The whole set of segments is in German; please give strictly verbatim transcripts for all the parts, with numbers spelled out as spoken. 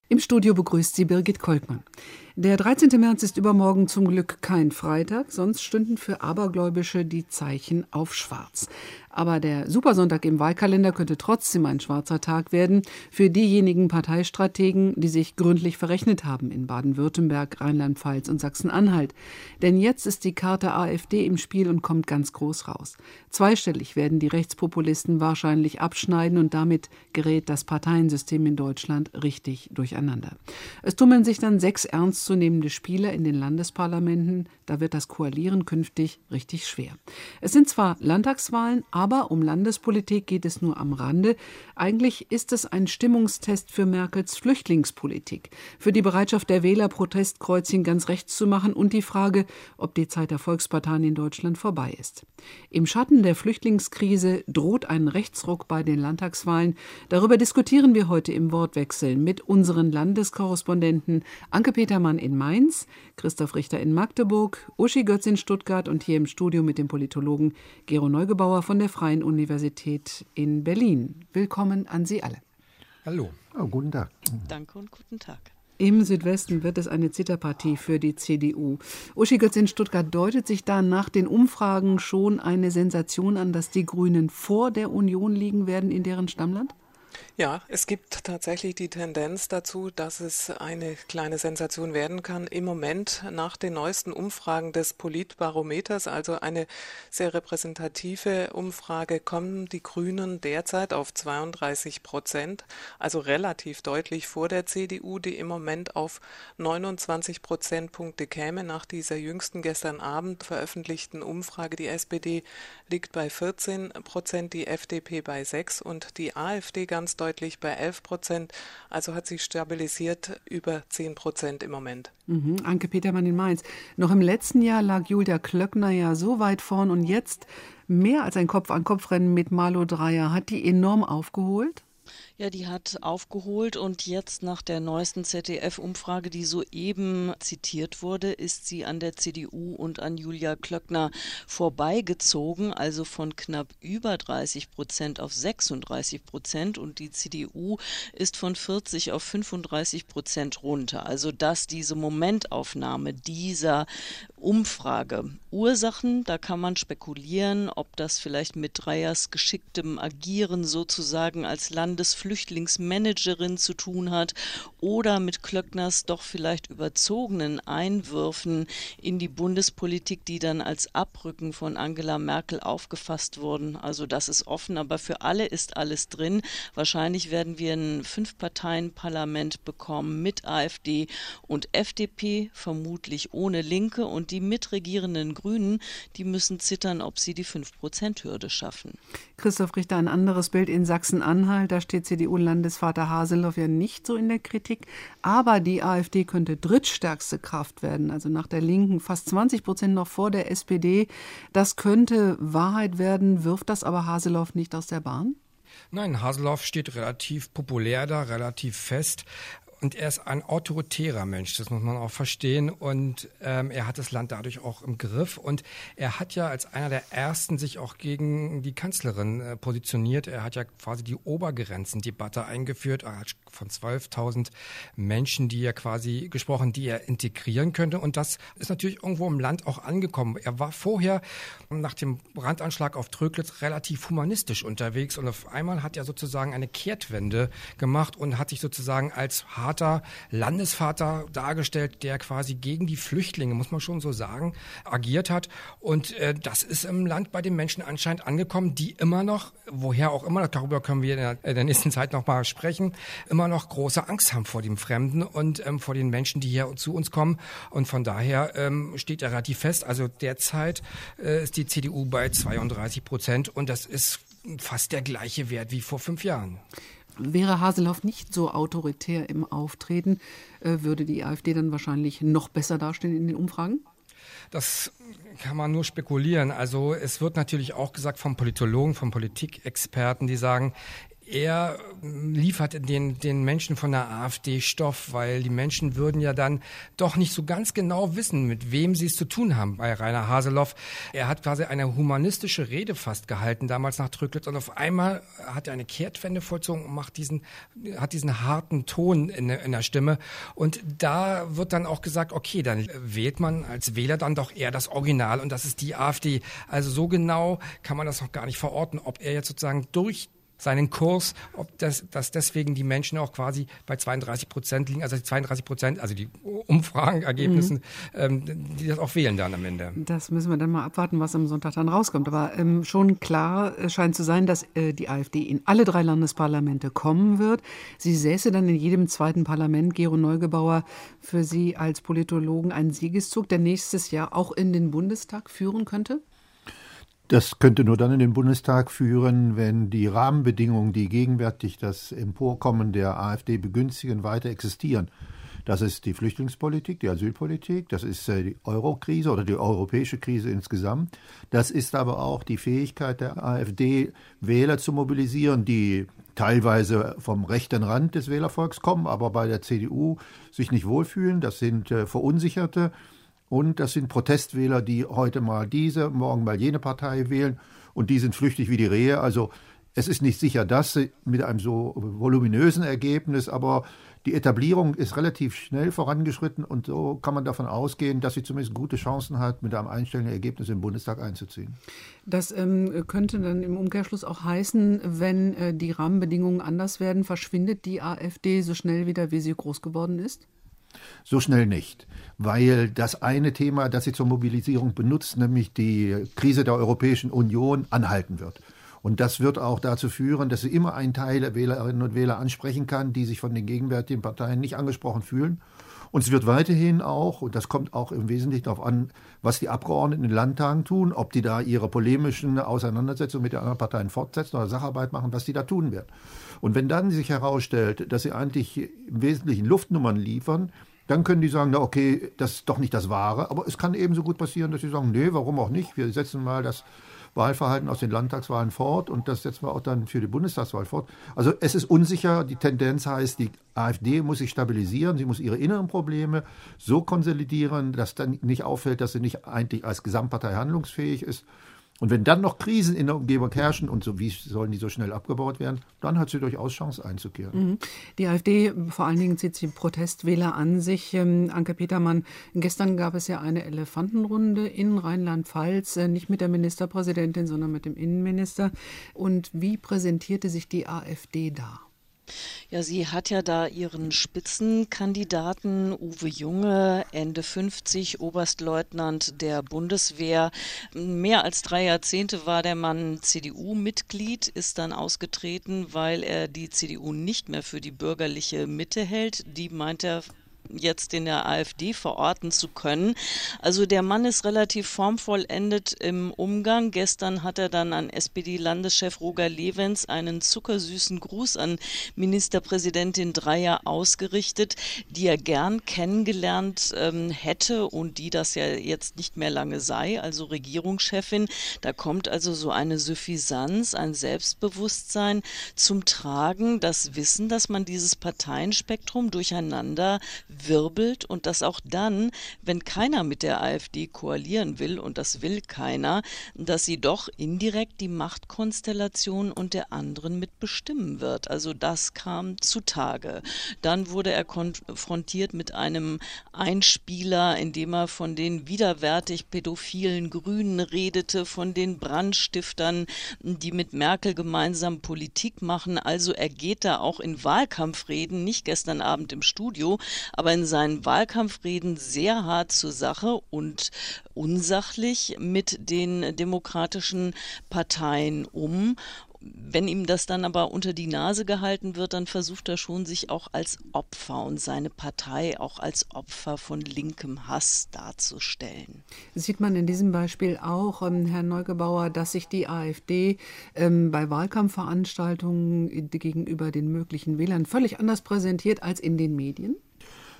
Im Studio begrüßt sie Birgit Kolkmann. Der dreizehnte März ist übermorgen zum Glück kein Freitag, sonst stünden für Abergläubische die Zeichen auf schwarz. Aber der Supersonntag im Wahlkalender könnte trotzdem ein schwarzer Tag werden für diejenigen Parteistrategen, die sich gründlich verrechnet haben in Baden-Württemberg, Rheinland-Pfalz und Sachsen-Anhalt. Denn jetzt ist die Karte AfD im Spiel und kommt ganz groß raus. Zweistellig werden die Rechtspopulisten wahrscheinlich abschneiden und damit gerät das Parteiensystem in Deutschland richtig durcheinander. Es tummeln sich dann sechs ernstzunehmende Spieler in den Landesparlamenten. Da wird das Koalieren künftig richtig schwer. Es sind zwar Landtagswahlen, aber um Landespolitik geht es nur am Rande. Eigentlich ist es ein Stimmungstest für Merkels Flüchtlingspolitik, für die Bereitschaft der Wähler, Protestkreuzchen ganz rechts zu machen und die Frage, ob die Zeit der Volksparteien in Deutschland vorbei ist. Im Schatten der Flüchtlingskrise droht ein Rechtsruck bei den Landtagswahlen. Darüber diskutieren wir heute im Wortwechsel mit unseren Landeskorrespondenten Anke Petermann in Mainz, Christoph Richter in Magdeburg, Uschi Götz in Stuttgart und hier im Studio mit dem Politologen Gero Neugebauer von der Freien Universität in Berlin. Willkommen an Sie alle. Hallo. Oh, guten Tag. Danke und guten Tag. Im Südwesten wird es eine Zitterpartie für die C D U. Uschi Götz in Stuttgart, deutet sich da nach den Umfragen schon eine Sensation an, dass die Grünen vor der Union liegen werden in deren Stammland? Ja, es gibt tatsächlich die Tendenz dazu, dass es eine kleine Sensation werden kann. Im Moment nach den neuesten Umfragen des Politbarometers, also eine sehr repräsentative Umfrage, kommen die Grünen derzeit auf zweiunddreißig Prozent, also relativ deutlich vor der C D U, die im Moment auf neunundzwanzig Prozentpunkte käme. Nach dieser jüngsten gestern Abend veröffentlichten Umfrage, die S P D liegt bei vierzehn Prozent, die F D P bei sechs und die AfD ganz deutlich deutlich bei elf Prozent, also hat sich stabilisiert über zehn Prozent im Moment. Mhm. Anke Petermann in Mainz. Noch im letzten Jahr lag Julia Klöckner ja so weit vorn und jetzt mehr als ein Kopf-an-Kopf-Rennen mit Malu Dreyer. Hat die enorm aufgeholt? Ja, die hat aufgeholt und jetzt nach der neuesten Z D F-Umfrage, die soeben zitiert wurde, ist sie an der C D U und an Julia Klöckner vorbeigezogen, also von knapp über dreißig Prozent auf sechsunddreißig Prozent und die C D U ist von vierzig auf fünfunddreißig Prozent runter. Also dass diese Momentaufnahme dieser Umfrage Ursachen, da kann man spekulieren, ob das vielleicht mit Dreyers geschicktem Agieren sozusagen als Landesflüchtlingsmanagerin zu tun hat oder mit Klöckners doch vielleicht überzogenen Einwürfen in die Bundespolitik, die dann als Abrücken von Angela Merkel aufgefasst wurden. Also das ist offen, aber für alle ist alles drin. Wahrscheinlich werden wir ein Fünf-Parteien-Parlament bekommen mit AfD und F D P, vermutlich ohne Linke, und die mitregierenden Grünen, die müssen zittern, ob sie die fünf Prozent Hürde schaffen. Christoph Richter, ein anderes Bild in Sachsen-Anhalt. Da steht C D U-Landesvater Haseloff ja nicht so in der Kritik. Aber die AfD könnte drittstärkste Kraft werden, also nach der Linken fast zwanzig Prozent noch vor der S P D. Das könnte Wahrheit werden, wirft das aber Haseloff nicht aus der Bahn? Nein, Haseloff steht relativ populär da, relativ fest. Und er ist ein autoritärer Mensch, das muss man auch verstehen. Und ähm, er hat das Land dadurch auch im Griff. Und er hat ja als einer der Ersten sich auch gegen die Kanzlerin äh, positioniert. Er hat ja quasi die Obergrenzendebatte eingeführt. Er hat von zwölftausend Menschen, die er quasi gesprochen, die er integrieren könnte. Und das ist natürlich irgendwo im Land auch angekommen. Er war vorher nach dem Brandanschlag auf Tröglitz relativ humanistisch unterwegs. Und auf einmal hat er sozusagen eine Kehrtwende gemacht und hat sich sozusagen als harter Landesvater dargestellt, der quasi gegen die Flüchtlinge, muss man schon so sagen, agiert hat. Und äh, das ist im Land bei den Menschen anscheinend angekommen, die immer noch, woher auch immer, darüber können wir in der, in der nächsten Zeit noch mal sprechen, immer noch große Angst haben vor dem Fremden und ähm, vor den Menschen, die hier zu uns kommen. Und von daher ähm, steht er relativ fest. Also derzeit äh, ist die C D U bei zweiunddreißig Prozent und das ist fast der gleiche Wert wie vor fünf Jahren. Wäre Haseloff nicht so autoritär im Auftreten, würde die AfD dann wahrscheinlich noch besser dastehen in den Umfragen? Das kann man nur spekulieren. Also es wird natürlich auch gesagt von Politologen, von Politikexperten, die sagen, er liefert den, den Menschen von der AfD Stoff, weil die Menschen würden ja dann doch nicht so ganz genau wissen, mit wem sie es zu tun haben bei Rainer Haseloff. Er hat quasi eine humanistische Rede fast gehalten, damals nach Trüklitz, und auf einmal hat er eine Kehrtwende vollzogen und macht diesen, hat diesen harten Ton in, in der Stimme. Und da wird dann auch gesagt, okay, dann wählt man als Wähler dann doch eher das Original, und das ist die AfD. Also so genau kann man das noch gar nicht verorten, ob er jetzt sozusagen durch seinen Kurs, ob das, dass deswegen die Menschen auch quasi bei zweiunddreißig Prozent liegen, also die zweiunddreißig Prozent, also die Umfragenergebnissen, mhm. ähm, die das auch wählen dann am Ende. Das müssen wir dann mal abwarten, was am Sonntag dann rauskommt. Aber ähm, schon klar äh, scheint zu sein, dass äh, die AfD in alle drei Landesparlamente kommen wird. Sie säße dann in jedem zweiten Parlament. Gero Neugebauer, für Sie als Politologen ein Siegeszug, der nächstes Jahr auch in den Bundestag führen könnte? Das könnte nur dann in den Bundestag führen, wenn die Rahmenbedingungen, die gegenwärtig das Emporkommen der AfD begünstigen, weiter existieren. Das ist die Flüchtlingspolitik, die Asylpolitik, das ist die Eurokrise oder die europäische Krise insgesamt. Das ist aber auch die Fähigkeit der AfD, Wähler zu mobilisieren, die teilweise vom rechten Rand des Wählervolks kommen, aber bei der C D U sich nicht wohlfühlen. Das sind äh, Verunsicherte. Und das sind Protestwähler, die heute mal diese, morgen mal jene Partei wählen. Und die sind flüchtig wie die Rehe. Also es ist nicht sicher, dass mit einem so voluminösen Ergebnis, aber die Etablierung ist relativ schnell vorangeschritten. Und so kann man davon ausgehen, dass sie zumindest gute Chancen hat, mit einem einstelligen Ergebnis im Bundestag einzuziehen. Das ähm, könnte dann im Umkehrschluss auch heißen, wenn äh, die Rahmenbedingungen anders werden, verschwindet die AfD so schnell wieder, wie sie groß geworden ist? So schnell nicht, weil das eine Thema, das sie zur Mobilisierung benutzt, nämlich die Krise der Europäischen Union, anhalten wird. Und das wird auch dazu führen, dass sie immer einen Teil der Wählerinnen und Wähler ansprechen kann, die sich von den gegenwärtigen Parteien nicht angesprochen fühlen. Und es wird weiterhin auch, und das kommt auch im Wesentlichen darauf an, was die Abgeordneten in den Landtagen tun, ob die da ihre polemischen Auseinandersetzungen mit den anderen Parteien fortsetzen oder Sacharbeit machen, was die da tun werden. Und wenn dann sich herausstellt, dass sie eigentlich im Wesentlichen Luftnummern liefern, dann können die sagen, na okay, das ist doch nicht das Wahre. Aber es kann ebenso gut passieren, dass sie sagen, nee, warum auch nicht? Wir setzen mal das Wahlverhalten aus den Landtagswahlen fort und das setzen wir auch dann für die Bundestagswahl fort. Also es ist unsicher. Die Tendenz heißt, die AfD muss sich stabilisieren. Sie muss ihre inneren Probleme so konsolidieren, dass dann nicht auffällt, dass sie nicht eigentlich als Gesamtpartei handlungsfähig ist. Und wenn dann noch Krisen in der Umgebung herrschen und so, wie sollen die so schnell abgebaut werden, dann hat sie durchaus Chance einzukehren. Mhm. Die AfD, vor allen Dingen zieht sie Protestwähler an sich. Ähm, Anke Petermann, gestern gab es ja eine Elefantenrunde in Rheinland-Pfalz, äh, nicht mit der Ministerpräsidentin, sondern mit dem Innenminister. Und wie präsentierte sich die AfD da? Ja, sie hat ja da ihren Spitzenkandidaten Uwe Junge, Ende fünfzig, Oberstleutnant der Bundeswehr. Mehr als drei Jahrzehnte war der Mann C D U-Mitglied, ist dann ausgetreten, weil er die C D U nicht mehr für die bürgerliche Mitte hält. Die meint er jetzt in der AfD verorten zu können. Also der Mann ist relativ formvollendet im Umgang. Gestern hat er dann an S P D-Landeschef Roger Lewens einen zuckersüßen Gruß an Ministerpräsidentin Dreyer ausgerichtet, die er gern kennengelernt ähm, hätte und die das ja jetzt nicht mehr lange sei, also Regierungschefin. Da kommt also so eine Suffisanz, ein Selbstbewusstsein zum Tragen, das Wissen, dass man dieses Parteienspektrum durcheinander wirbelt und dass auch dann, wenn keiner mit der AfD koalieren will, und das will keiner, dass sie doch indirekt die Machtkonstellation und der anderen mitbestimmen wird. Also das kam zutage. Dann wurde er konfrontiert mit einem Einspieler, in dem er von den widerwärtig pädophilen Grünen redete, von den Brandstiftern, die mit Merkel gemeinsam Politik machen. Also er geht da auch in Wahlkampfreden, nicht gestern Abend im Studio, aber in seinen Wahlkampfreden sehr hart zur Sache und unsachlich mit den demokratischen Parteien um. Wenn ihm das dann aber unter die Nase gehalten wird, dann versucht er schon, sich auch als Opfer und seine Partei auch als Opfer von linkem Hass darzustellen. Sieht man in diesem Beispiel auch, ähm, Herr Neugebauer, dass sich die AfD ähm, bei Wahlkampfveranstaltungen gegenüber den möglichen Wählern völlig anders präsentiert als in den Medien?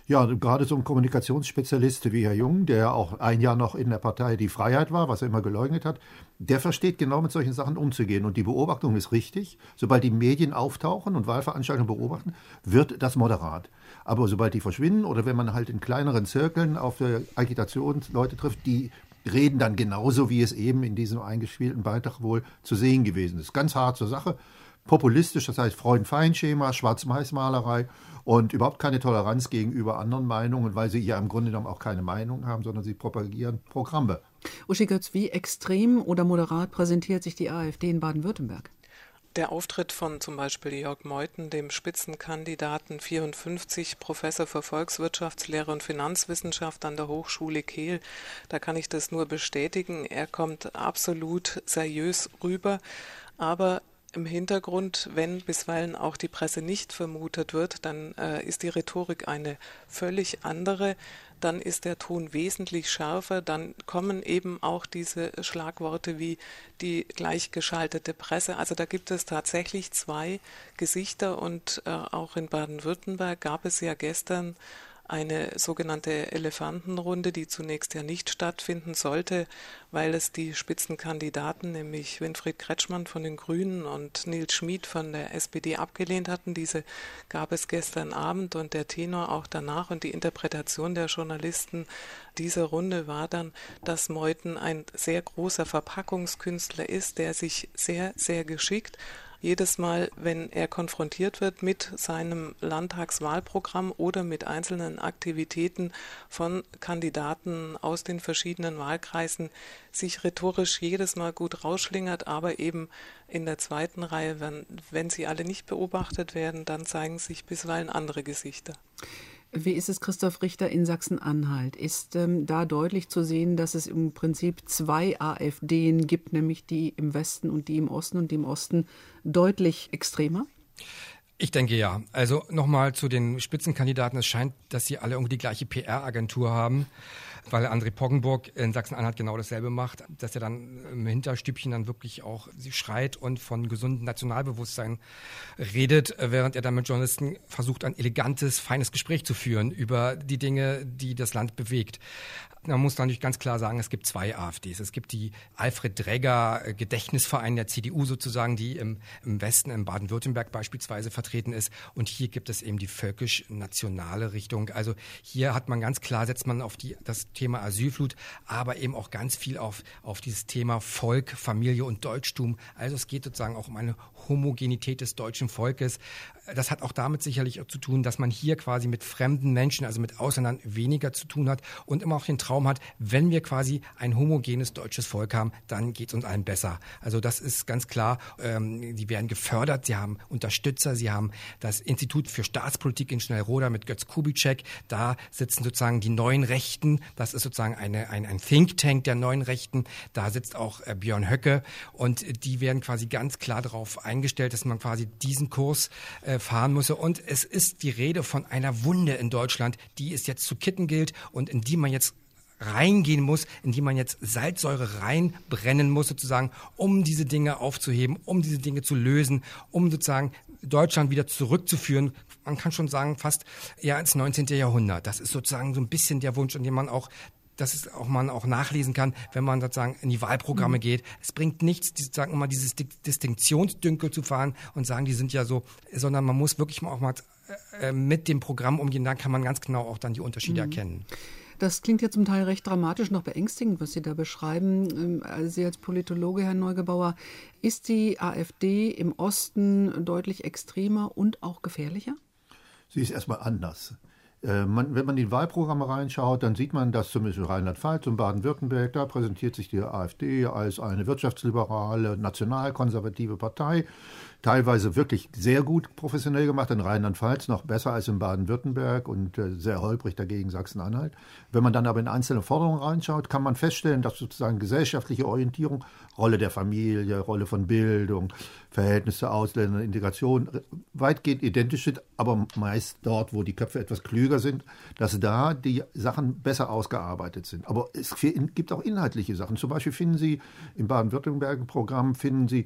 Ja, gerade so ein Kommunikationsspezialist wie Herr Jung, der auch ein Jahr noch in der Partei Die Freiheit war, was er immer geleugnet hat, der versteht genau mit solchen Sachen umzugehen. Und die Beobachtung ist richtig. Sobald die Medien auftauchen und Wahlveranstaltungen beobachten, wird das moderat. Aber sobald die verschwinden oder wenn man halt in kleineren Zirkeln auf Agitationsleute trifft, die reden dann genauso, wie es eben in diesem eingespielten Beitrag wohl zu sehen gewesen ist. Ganz hart zur Sache. Populistisch, das heißt Freund-Feind-Schema, Schwarz-Weiß-Malerei und überhaupt keine Toleranz gegenüber anderen Meinungen, weil sie ja im Grunde genommen auch keine Meinung haben, sondern sie propagieren Programme. Uschi Götz, wie extrem oder moderat präsentiert sich die AfD in Baden-Württemberg? Der Auftritt von zum Beispiel Jörg Meuthen, dem Spitzenkandidaten vierundfünfzig, Professor für Volkswirtschaftslehre und Finanzwissenschaft an der Hochschule Kehl, da kann ich das nur bestätigen. Er kommt absolut seriös rüber, aber im Hintergrund, wenn bisweilen auch die Presse nicht vermutet wird, dann äh, ist die Rhetorik eine völlig andere. Dann ist der Ton wesentlich schärfer. Dann kommen eben auch diese Schlagworte wie die gleichgeschaltete Presse. Also da gibt es tatsächlich zwei Gesichter und äh, auch in Baden-Württemberg gab es ja gestern eine sogenannte Elefantenrunde, die zunächst ja nicht stattfinden sollte, weil es die Spitzenkandidaten, nämlich Winfried Kretschmann von den Grünen und Nils Schmid von der S P D abgelehnt hatten. Diese gab es gestern Abend und der Tenor auch danach und die Interpretation der Journalisten dieser Runde war dann, dass Meuthen ein sehr großer Verpackungskünstler ist, der sich sehr, sehr geschickt jedes Mal, wenn er konfrontiert wird mit seinem Landtagswahlprogramm oder mit einzelnen Aktivitäten von Kandidaten aus den verschiedenen Wahlkreisen, sich rhetorisch jedes Mal gut rausschlingert, aber eben in der zweiten Reihe, wenn, wenn sie alle nicht beobachtet werden, dann zeigen sich bisweilen andere Gesichter. Wie ist es, Christoph Richter, in Sachsen-Anhalt? Ist ähm, da deutlich zu sehen, dass es im Prinzip zwei AfDen gibt, nämlich die im Westen und die im Osten und die im Osten deutlich extremer? Ich denke ja. Also nochmal zu den Spitzenkandidaten. Es scheint, dass sie alle irgendwie die gleiche P R-Agentur haben, weil André Poggenburg in Sachsen-Anhalt genau dasselbe macht, dass er dann im Hinterstübchen dann wirklich auch schreit und von gesundem Nationalbewusstsein redet, während er dann mit Journalisten versucht, ein elegantes, feines Gespräch zu führen über die Dinge, die das Land bewegt. Man muss natürlich ganz klar sagen, es gibt zwei AfDs. Es gibt die Alfred Dregger Gedächtnisverein der C D U sozusagen, die im, im Westen, in Baden-Württemberg beispielsweise vertreten ist. Und hier gibt es eben die völkisch-nationale Richtung. Also hier hat man ganz klar, setzt man auf die, das Thema Asylflut, aber eben auch ganz viel auf, auf dieses Thema Volk, Familie und Deutschtum. Also es geht sozusagen auch um eine Homogenität des deutschen Volkes. Das hat auch damit sicherlich zu tun, dass man hier quasi mit fremden Menschen, also mit Ausländern, weniger zu tun hat und immer auch den Traum hat, wenn wir quasi ein homogenes deutsches Volk haben, dann geht es uns allen besser. Also das ist ganz klar. Ähm, die werden gefördert, sie haben Unterstützer, sie haben das Institut für Staatspolitik in Schnellroda mit Götz Kubitschek. Da sitzen sozusagen die neuen Rechten. Das ist sozusagen eine, ein, ein Think Tank der neuen Rechten. Da sitzt auch äh, Björn Höcke und die werden quasi ganz klar darauf eingestellt, dass man quasi diesen Kurs äh, fahren muss. Und es ist die Rede von einer Wunde in Deutschland, die es jetzt zu kitten gilt und in die man jetzt reingehen muss, in die man jetzt Salzsäure reinbrennen muss sozusagen, um diese Dinge aufzuheben, um diese Dinge zu lösen, um sozusagen Deutschland wieder zurückzuführen. Man kann schon sagen, fast eher ins neunzehnten Jahrhundert. Das ist sozusagen so ein bisschen der Wunsch, an dem man auch dass es auch man auch nachlesen kann, wenn man sozusagen in die Wahlprogramme mhm. geht. Es bringt nichts, sozusagen immer dieses Distinktionsdünkel zu fahren und sagen, die sind ja so, sondern man muss wirklich mal auch mal äh, mit dem Programm umgehen. Dann kann man ganz genau auch dann die Unterschiede mhm. erkennen. Das klingt ja zum Teil recht dramatisch, noch beängstigend, was Sie da beschreiben. Sie als Politologe, Herr Neugebauer, ist die AfD im Osten deutlich extremer und auch gefährlicher? Sie ist erstmal anders. Äh, man, wenn man in die Wahlprogramme reinschaut, dann sieht man, dass zumindest in Rheinland-Pfalz und Baden-Württemberg, da präsentiert sich die AfD als eine wirtschaftsliberale, nationalkonservative Partei. Teilweise wirklich sehr gut professionell gemacht, in Rheinland-Pfalz noch besser als in Baden-Württemberg und äh, sehr holprig dagegen Sachsen-Anhalt. Wenn man dann aber in einzelne Forderungen reinschaut, kann man feststellen, dass sozusagen gesellschaftliche Orientierung, Rolle der Familie, Rolle von Bildung, Verhältnis zu Ausländern, Integration weitgehend identisch sind, aber meist dort, wo die Köpfe etwas klüger sind, dass da die Sachen besser ausgearbeitet sind. Aber es gibt auch inhaltliche Sachen. Zum Beispiel finden Sie im Baden-Württemberg-Programm finden Sie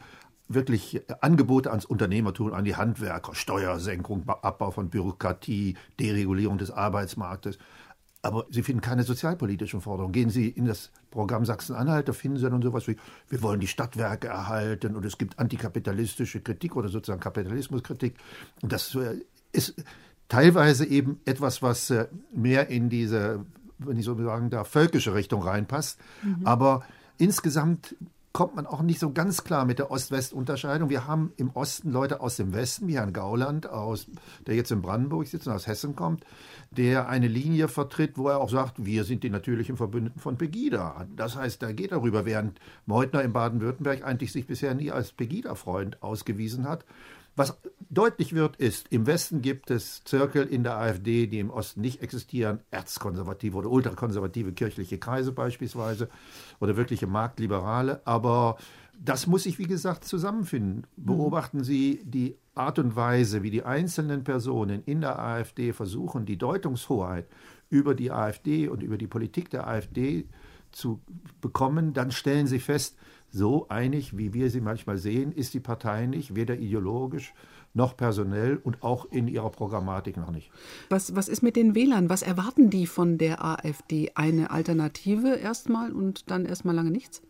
wirklich Angebote ans Unternehmertum, an die Handwerker, Steuersenkung, Abbau von Bürokratie, Deregulierung des Arbeitsmarktes. Aber Sie finden keine sozialpolitischen Forderungen. Gehen Sie in das Programm Sachsen-Anhalt, da finden Sie dann sowas wie, wir wollen die Stadtwerke erhalten und es gibt antikapitalistische Kritik oder sozusagen Kapitalismuskritik. Und das ist teilweise eben etwas, was mehr in diese, wenn ich so sagen darf, völkische Richtung reinpasst. Mhm. Aber insgesamt kommt man auch nicht so ganz klar mit der Ost-West-Unterscheidung. Wir haben im Osten Leute aus dem Westen, wie Herrn Gauland, aus, der jetzt in Brandenburg sitzt und aus Hessen kommt, der eine Linie vertritt, wo er auch sagt, wir sind die natürlichen Verbündeten von Pegida. Das heißt, da geht darüber, während Meutner in Baden-Württemberg eigentlich sich bisher nie als Pegida-Freund ausgewiesen hat. Was deutlich wird, ist, im Westen gibt es Zirkel in der AfD, die im Osten nicht existieren, erzkonservative oder ultrakonservative kirchliche Kreise beispielsweise oder wirkliche Marktliberale. Aber das muss sich, wie gesagt, zusammenfinden. Beobachten Sie die Art und Weise, wie die einzelnen Personen in der AfD versuchen, die Deutungshoheit über die AfD und über die Politik der AfD zu bekommen, dann stellen Sie fest, so einig, wie wir sie manchmal sehen, ist die Partei nicht, weder ideologisch noch personell und auch in ihrer Programmatik noch nicht. Was, was ist mit den Wählern? Was erwarten die von der AfD? Eine Alternative erstmal und dann erstmal lange nichts?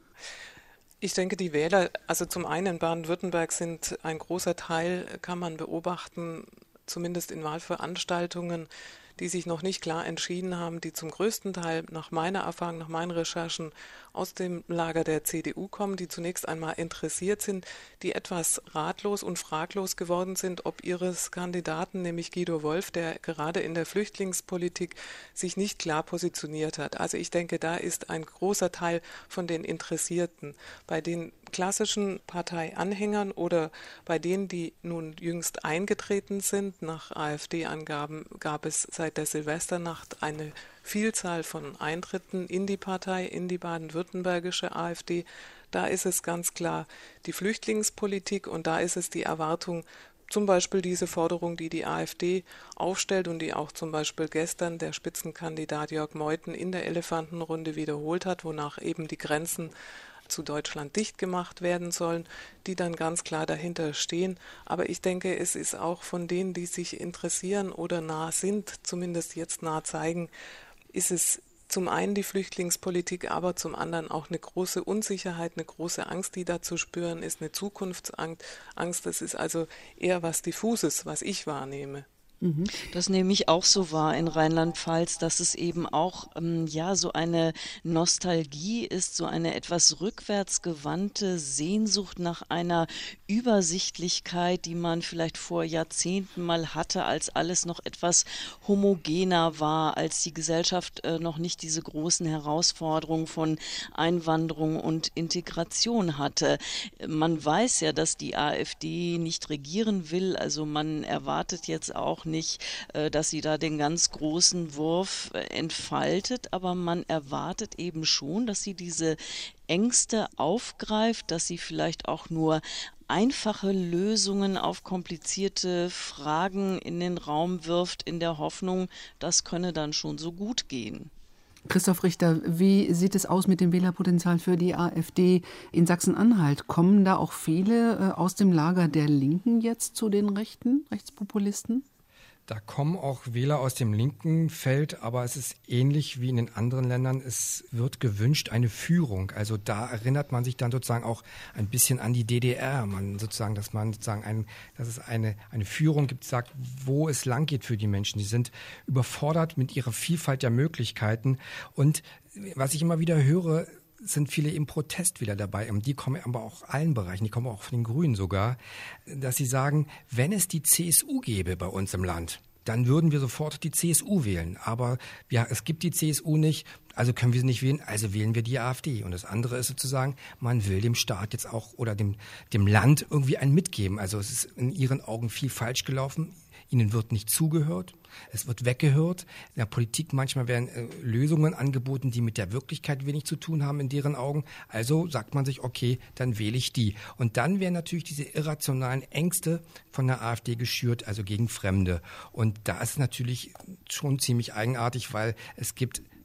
Ich denke, die Wähler, also zum einen in Baden-Württemberg sind ein großer Teil, kann man beobachten, zumindest in Wahlveranstaltungen, die sich noch nicht klar entschieden haben, die zum größten Teil nach meiner Erfahrung, nach meinen Recherchen aus dem Lager der C D U kommen, die zunächst einmal interessiert sind, die etwas ratlos und fraglos geworden sind, ob ihres Kandidaten, nämlich Guido Wolf, der gerade in der Flüchtlingspolitik sich nicht klar positioniert hat. Also ich denke, da ist ein großer Teil von den Interessierten. Bei den klassischen Parteianhängern oder bei denen, die nun jüngst eingetreten sind, nach AfD-Angaben gab es seit der Silvesternacht eine Vielzahl von Eintritten in die Partei, in die baden-württembergische AfD. Da ist es ganz klar die Flüchtlingspolitik und da ist es die Erwartung, zum Beispiel diese Forderung, die die AfD aufstellt und die auch zum Beispiel gestern der Spitzenkandidat Jörg Meuthen in der Elefantenrunde wiederholt hat, wonach eben die Grenzen zu Deutschland dicht gemacht werden sollen, die dann ganz klar dahinter stehen. Aber ich denke, es ist auch von denen, die sich interessieren oder nah sind, zumindest jetzt nah zeigen, ist es zum einen die Flüchtlingspolitik, aber zum anderen auch eine große Unsicherheit, eine große Angst, die da zu spüren ist, eine Zukunftsangst. Das ist also eher was Diffuses, was ich wahrnehme. Das nehme ich auch so wahr in Rheinland-Pfalz, dass es eben auch ähm, ja so eine Nostalgie ist, so eine etwas rückwärtsgewandte Sehnsucht nach einer Übersichtlichkeit, die man vielleicht vor Jahrzehnten mal hatte, als alles noch etwas homogener war, als die Gesellschaft äh, noch nicht diese großen Herausforderungen von Einwanderung und Integration hatte. Man weiß ja, dass die AfD nicht regieren will, also man erwartet jetzt auch nicht, dass sie da den ganz großen Wurf entfaltet, aber man erwartet eben schon, dass sie diese Ängste aufgreift, dass sie vielleicht auch nur einfache Lösungen auf komplizierte Fragen in den Raum wirft, in der Hoffnung, das könne dann schon so gut gehen. Christoph Richter, wie sieht es aus mit dem Wählerpotenzial für die AfD in Sachsen-Anhalt? Kommen da auch viele aus dem Lager der Linken jetzt zu den Rechten, Rechtspopulisten? Da kommen auch Wähler aus dem linken Feld, aber es ist ähnlich wie in den anderen Ländern. Es wird gewünscht eine Führung. Also da erinnert man sich dann sozusagen auch ein bisschen an die D D R. Man sozusagen, dass man sozusagen ein, dass es eine, eine Führung gibt, sagt, wo es lang geht für die Menschen. Die sind überfordert mit ihrer Vielfalt der Möglichkeiten. Und was ich immer wieder höre, sind viele im Protest wieder dabei. Und die kommen aber auch allen Bereichen, die kommen auch von den Grünen sogar, dass sie sagen, wenn es die C S U gäbe bei uns im Land, dann würden wir sofort die C S U wählen. Aber ja, es gibt die C S U nicht, also können wir sie nicht wählen, also wählen wir die AfD. Und das andere ist sozusagen, man will dem Staat jetzt auch oder dem, dem Land irgendwie ein mitgeben. Also es ist in ihren Augen viel falsch gelaufen. Ihnen wird nicht zugehört, es wird weggehört. In der Politik manchmal werden äh, Lösungen angeboten, die mit der Wirklichkeit wenig zu tun haben in deren Augen. Also sagt man sich, okay, dann wähle ich die. Und dann werden natürlich diese irrationalen Ängste von der AfD geschürt, also gegen Fremde. Und da ist es natürlich schon ziemlich eigenartig, weil es gibt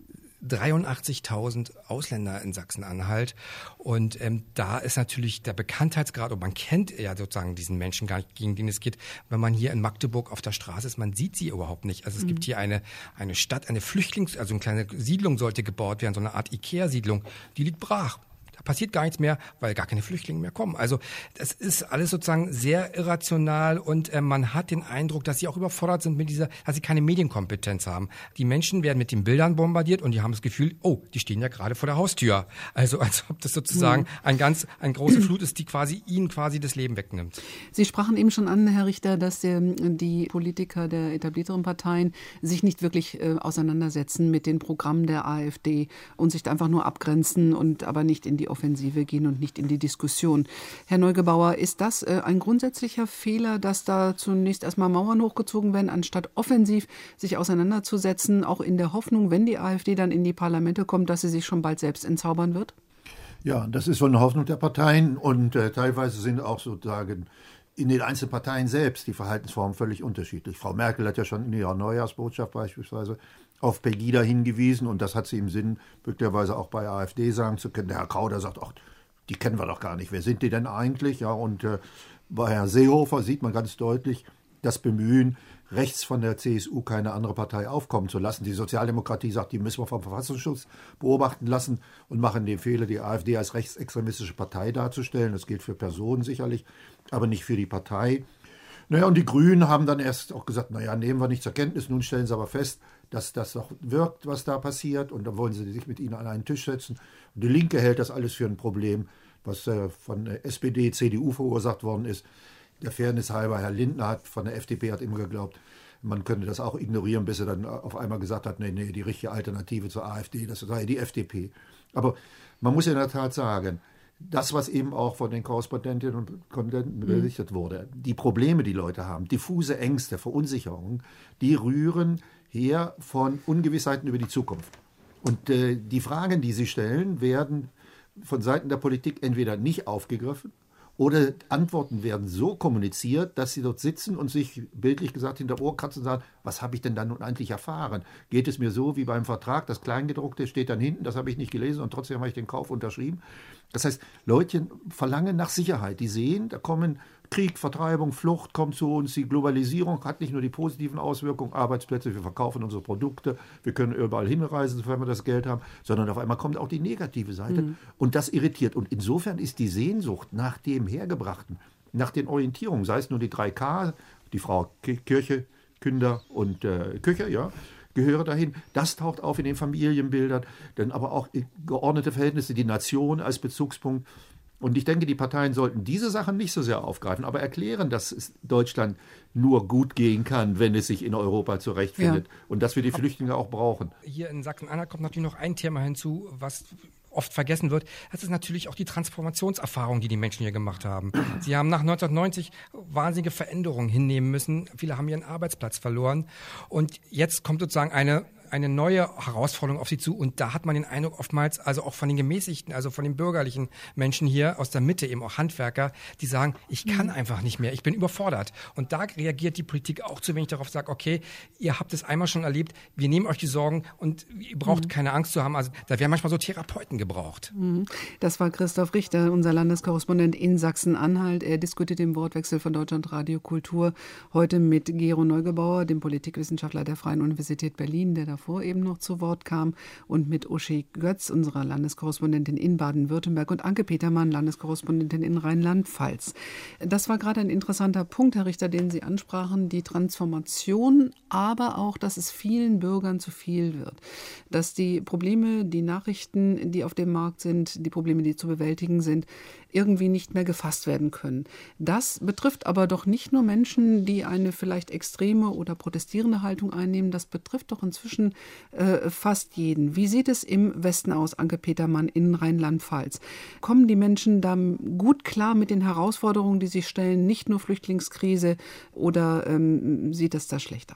dreiundachtzigtausend Ausländer in Sachsen-Anhalt. Und ähm, da ist natürlich der Bekanntheitsgrad, und man kennt ja sozusagen diesen Menschen gar nicht, gegen den es geht, wenn man hier in Magdeburg auf der Straße ist, man sieht sie überhaupt nicht. Also es mhm. gibt hier eine, eine Stadt, eine Flüchtlings-, also eine kleine Siedlung sollte gebaut werden, so eine Art Ikea-Siedlung, die liegt brach. Da passiert gar nichts mehr, weil gar keine Flüchtlinge mehr kommen. Also das ist alles sozusagen sehr irrational und äh, man hat den Eindruck, dass sie auch überfordert sind mit dieser, dass sie keine Medienkompetenz haben. Die Menschen werden mit den Bildern bombardiert und die haben das Gefühl, oh, die stehen ja gerade vor der Haustür. Also als ob das sozusagen mhm. ein ganz, eine große Flut ist, die quasi ihnen quasi das Leben wegnimmt. Sie sprachen eben schon an, Herr Richter, dass ähm, die Politiker der etablierteren Parteien sich nicht wirklich äh, auseinandersetzen mit den Programmen der AfD und sich da einfach nur abgrenzen und aber nicht in die Offensive gehen und nicht in die Diskussion. Herr Neugebauer, ist das äh, ein grundsätzlicher Fehler, dass da zunächst erstmal Mauern hochgezogen werden, anstatt offensiv sich auseinanderzusetzen, auch in der Hoffnung, wenn die AfD dann in die Parlamente kommt, dass sie sich schon bald selbst entzaubern wird? Ja, das ist wohl eine Hoffnung der Parteien und äh, teilweise sind auch sozusagen in den einzelnen Parteien selbst die Verhaltensformen völlig unterschiedlich. Frau Merkel hat ja schon in ihrer Neujahrsbotschaft beispielsweise auf Pegida hingewiesen und das hat sie im Sinn, möglicherweise auch bei AfD sagen zu können. Der Herr Kauder sagt, ach, die kennen wir doch gar nicht. Wer sind die denn eigentlich? Ja, und äh, bei Herrn Seehofer sieht man ganz deutlich das Bemühen, rechts von der C S U keine andere Partei aufkommen zu lassen. Die Sozialdemokratie sagt, die müssen wir vom Verfassungsschutz beobachten lassen und machen den Fehler, die AfD als rechtsextremistische Partei darzustellen. Das gilt für Personen sicherlich, aber nicht für die Partei. Naja, und die Grünen haben dann erst auch gesagt, naja, nehmen wir nicht zur Kenntnis, nun stellen sie aber fest, dass das doch wirkt, was da passiert, und dann wollen sie sich mit ihnen an einen Tisch setzen. Und die Linke hält das alles für ein Problem, was äh, von S P D, C D U verursacht worden ist. Der Fairness halber, Herr Lindner hat von der F D P hat immer geglaubt, man könnte das auch ignorieren, bis er dann auf einmal gesagt hat, nee, nee, die richtige Alternative zur AfD, das sei die F D P. Aber man muss in der Tat sagen, das, was eben auch von den Korrespondentinnen und Korrespondenten berichtet wurde, die Probleme, die Leute haben, diffuse Ängste, Verunsicherungen, die rühren her von Ungewissheiten über die Zukunft. Und äh, die Fragen, die sie stellen, werden von Seiten der Politik entweder nicht aufgegriffen oder Antworten werden so kommuniziert, dass sie dort sitzen und sich bildlich gesagt hinter Ohr kratzen und sagen, was habe ich denn dann nun eigentlich erfahren? Geht es mir so wie beim Vertrag, das Kleingedruckte steht dann hinten, das habe ich nicht gelesen und trotzdem habe ich den Kauf unterschrieben. Das heißt, Leute verlangen nach Sicherheit. Die sehen, da kommen Krieg, Vertreibung, Flucht kommt zu uns. Die Globalisierung hat nicht nur die positiven Auswirkungen, Arbeitsplätze, wir verkaufen unsere Produkte, wir können überall hinreisen, sofern wir das Geld haben, sondern auf einmal kommt auch die negative Seite. Mhm. Und das irritiert. Und insofern ist die Sehnsucht nach dem Hergebrachten, nach den Orientierungen, sei es nur die drei K, die Frau Kirche, Kinder und äh, Küche, ja, gehöre dahin. Das taucht auf in den Familienbildern, dann aber auch geordnete Verhältnisse, die Nation als Bezugspunkt. Und ich denke, die Parteien sollten diese Sachen nicht so sehr aufgreifen, aber erklären, dass es Deutschland nur gut gehen kann, wenn es sich in Europa zurechtfindet. Ja. Und dass wir die Flüchtlinge auch brauchen. Hier in Sachsen-Anhalt kommt natürlich noch ein Thema hinzu, was oft vergessen wird. Das ist natürlich auch die Transformationserfahrung, die die Menschen hier gemacht haben. Sie haben nach neunzehnhundertneunzig wahnsinnige Veränderungen hinnehmen müssen. Viele haben ihren Arbeitsplatz verloren. Und jetzt kommt sozusagen eine eine neue Herausforderung auf sie zu, und da hat man den Eindruck oftmals, also auch von den gemäßigten, also von den bürgerlichen Menschen hier aus der Mitte, eben auch Handwerker, die sagen, ich kann einfach nicht mehr, ich bin überfordert. Und da reagiert die Politik auch zu wenig darauf, sagt, okay, ihr habt es einmal schon erlebt, wir nehmen euch die Sorgen und ihr braucht mhm. keine Angst zu haben. Also da werden manchmal so Therapeuten gebraucht. Das war Christoph Richter, unser Landeskorrespondent in Sachsen-Anhalt. Er diskutiert im Wortwechsel von Deutschlandradio Kultur heute mit Gero Neugebauer, dem Politikwissenschaftler der Freien Universität Berlin, der davor eben noch zu Wort kam, und mit Uschi Götz, unserer Landeskorrespondentin in Baden-Württemberg, und Anke Petermann, Landeskorrespondentin in Rheinland-Pfalz. Das war gerade ein interessanter Punkt, Herr Richter, den Sie ansprachen, die Transformation, aber auch, dass es vielen Bürgern zu viel wird. Dass die Probleme, die Nachrichten, die auf dem Markt sind, die Probleme, die zu bewältigen sind, irgendwie nicht mehr gefasst werden können. Das betrifft aber doch nicht nur Menschen, die eine vielleicht extreme oder protestierende Haltung einnehmen, das betrifft doch inzwischen äh, fast jeden. Wie sieht es im Westen aus, Anke Petermann, in Rheinland-Pfalz? Kommen die Menschen da gut klar mit den Herausforderungen, die sich stellen, nicht nur Flüchtlingskrise, oder ähm, sieht es da schlecht aus?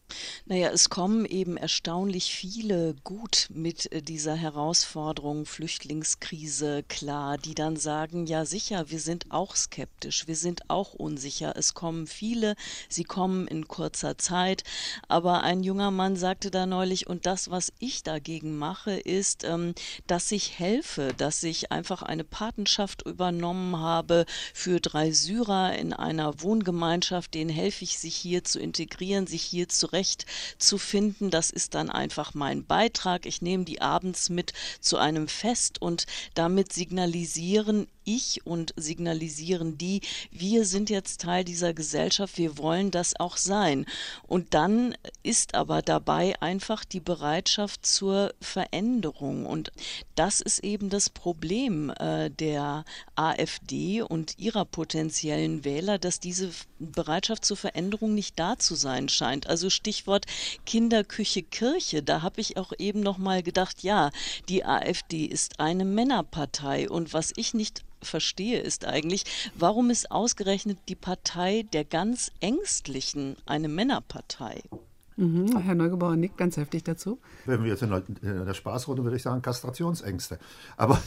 Naja, es kommen eben erstaunlich viele gut mit äh, dieser Herausforderung Flüchtlingskrise klar, die dann sagen, ja sicher, wir sind auch skeptisch, wir sind auch unsicher. Es kommen viele, sie kommen in kurzer Zeit. Aber ein junger Mann sagte da neulich, und das, was ich dagegen mache, ist, ähm, dass ich helfe, dass ich einfach eine Patenschaft übernommen habe für drei Syrer in einer Wohngemeinschaft, denen helfe ich, sich hier zu integrieren, sich hier zurecht zu finden. Das ist dann einfach mein Beitrag. Ich nehme die abends mit zu einem Fest und damit signalisieren ich und signalisieren die, wir sind jetzt Teil dieser Gesellschaft, wir wollen das auch sein. Und dann ist aber dabei einfach die Bereitschaft zur Veränderung. Und das ist eben das Problem äh, der AfD und ihrer potenziellen Wähler, dass diese Bereitschaft zur Veränderung nicht da zu sein scheint. Also Stichwort Kinderküche Kirche, da habe ich auch eben noch mal gedacht, ja, die AfD ist eine Männerpartei und was ich nicht verstehe, ist eigentlich, warum ist ausgerechnet die Partei der ganz Ängstlichen eine Männerpartei? Mhm, Herr Neugebauer nickt ganz heftig dazu. Wenn wir jetzt in der, in der Spaßrunde, würde ich sagen, Kastrationsängste. Aber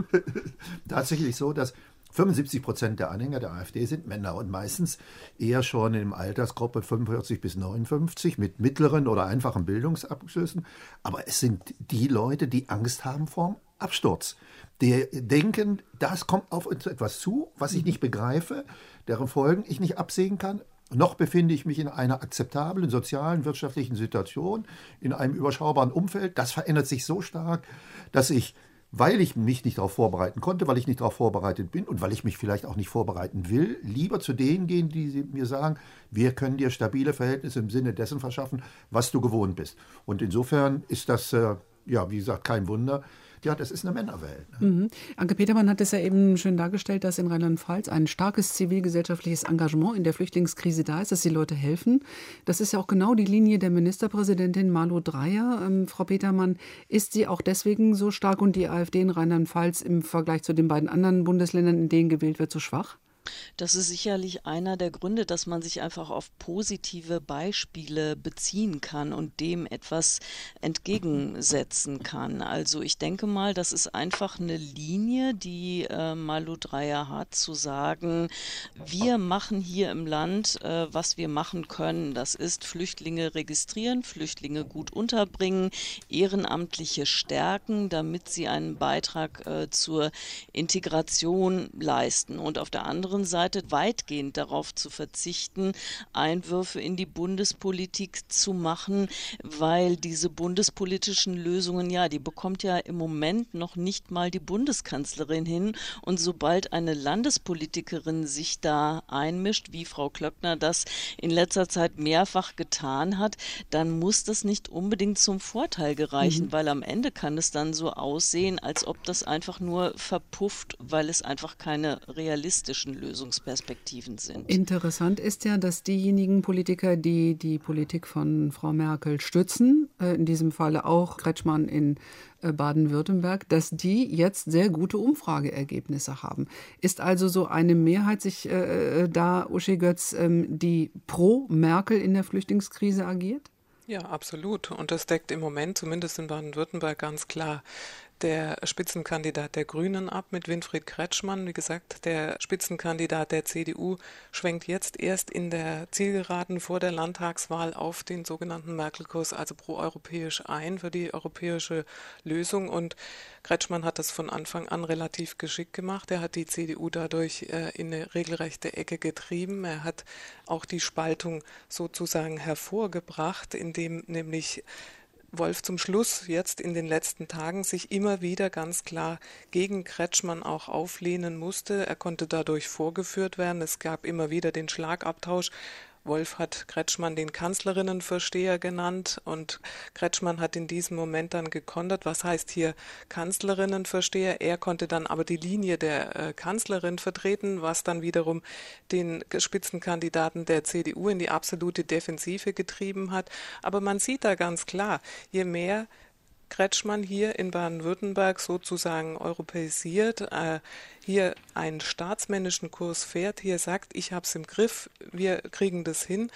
tatsächlich so, dass fünfundsiebzig Prozent der Anhänger der AfD sind Männer und meistens eher schon in der Altersgruppe fünfundvierzig bis neunundfünfzig mit mittleren oder einfachen Bildungsabschlüssen. Aber es sind die Leute, die Angst haben vorm Absturz. Die denken, das kommt auf uns etwas zu, was ich nicht begreife, deren Folgen ich nicht absehen kann. Noch befinde ich mich in einer akzeptablen sozialen, wirtschaftlichen Situation, in einem überschaubaren Umfeld. Das verändert sich so stark, dass ich, weil ich mich nicht darauf vorbereiten konnte, weil ich nicht darauf vorbereitet bin und weil ich mich vielleicht auch nicht vorbereiten will, lieber zu denen gehen, die mir sagen, wir können dir stabile Verhältnisse im Sinne dessen verschaffen, was du gewohnt bist. Und insofern ist das, äh, ja, wie gesagt, kein Wunder. Ja, das ist eine Männerwelt. Ne? Mhm. Anke Petermann hat es ja eben schön dargestellt, dass in Rheinland-Pfalz ein starkes zivilgesellschaftliches Engagement in der Flüchtlingskrise da ist, dass die Leute helfen. Das ist ja auch genau die Linie der Ministerpräsidentin Malu Dreyer. Ähm, Frau Petermann, ist sie auch deswegen so stark und die AfD in Rheinland-Pfalz im Vergleich zu den beiden anderen Bundesländern, in denen gewählt wird, so schwach? Das ist sicherlich einer der Gründe, dass man sich einfach auf positive Beispiele beziehen kann und dem etwas entgegensetzen kann. Also ich denke mal, das ist einfach eine Linie, die äh, Malu Dreyer hat, zu sagen, wir machen hier im Land, äh, was wir machen können. Das ist Flüchtlinge registrieren, Flüchtlinge gut unterbringen, Ehrenamtliche stärken, damit sie einen Beitrag äh, zur Integration leisten. Und auf der anderen Seite weitgehend darauf zu verzichten, Einwürfe in die Bundespolitik zu machen, weil diese bundespolitischen Lösungen, ja, die bekommt ja im Moment noch nicht mal die Bundeskanzlerin hin. Und sobald eine Landespolitikerin sich da einmischt, wie Frau Klöckner das in letzter Zeit mehrfach getan hat, dann muss das nicht unbedingt zum Vorteil gereichen, mhm. weil am Ende kann es dann so aussehen, als ob das einfach nur verpufft, weil es einfach keine realistischen Lösungsperspektiven sind. Interessant ist ja, dass diejenigen Politiker, die die Politik von Frau Merkel stützen, in diesem Falle auch Kretschmann in Baden-Württemberg, dass die jetzt sehr gute Umfrageergebnisse haben. Ist also so eine Mehrheit sich äh, da, Uschi Götz, ähm, die pro Merkel in der Flüchtlingskrise agiert? Ja, absolut. Und das deckt im Moment, zumindest in Baden-Württemberg, ganz klar der Spitzenkandidat der Grünen ab mit Winfried Kretschmann. Wie gesagt, der Spitzenkandidat der C D U schwenkt jetzt erst in der Zielgeraden vor der Landtagswahl auf den sogenannten Merkel-Kurs, also proeuropäisch ein für die europäische Lösung. Und Kretschmann hat das von Anfang an relativ geschickt gemacht. Er hat die C D U dadurch äh, in eine regelrechte Ecke getrieben. Er hat auch die Spaltung sozusagen hervorgebracht, indem nämlich Wolf zum Schluss jetzt in den letzten Tagen sich immer wieder ganz klar gegen Kretschmann auch auflehnen musste. Er konnte dadurch vorgeführt werden. Es gab immer wieder den Schlagabtausch. Wolf hat Kretschmann den Kanzlerinnenversteher genannt und Kretschmann hat in diesem Moment dann gekontert, was heißt hier Kanzlerinnenversteher? Er konnte dann aber die Linie der äh, Kanzlerin vertreten, was dann wiederum den Spitzenkandidaten der C D U in die absolute Defensive getrieben hat. Aber man sieht da ganz klar, je mehr Kretschmann hier in Baden-Württemberg sozusagen europäisiert, äh, hier einen staatsmännischen Kurs fährt, hier sagt, ich habe es im Griff, wir kriegen das hin,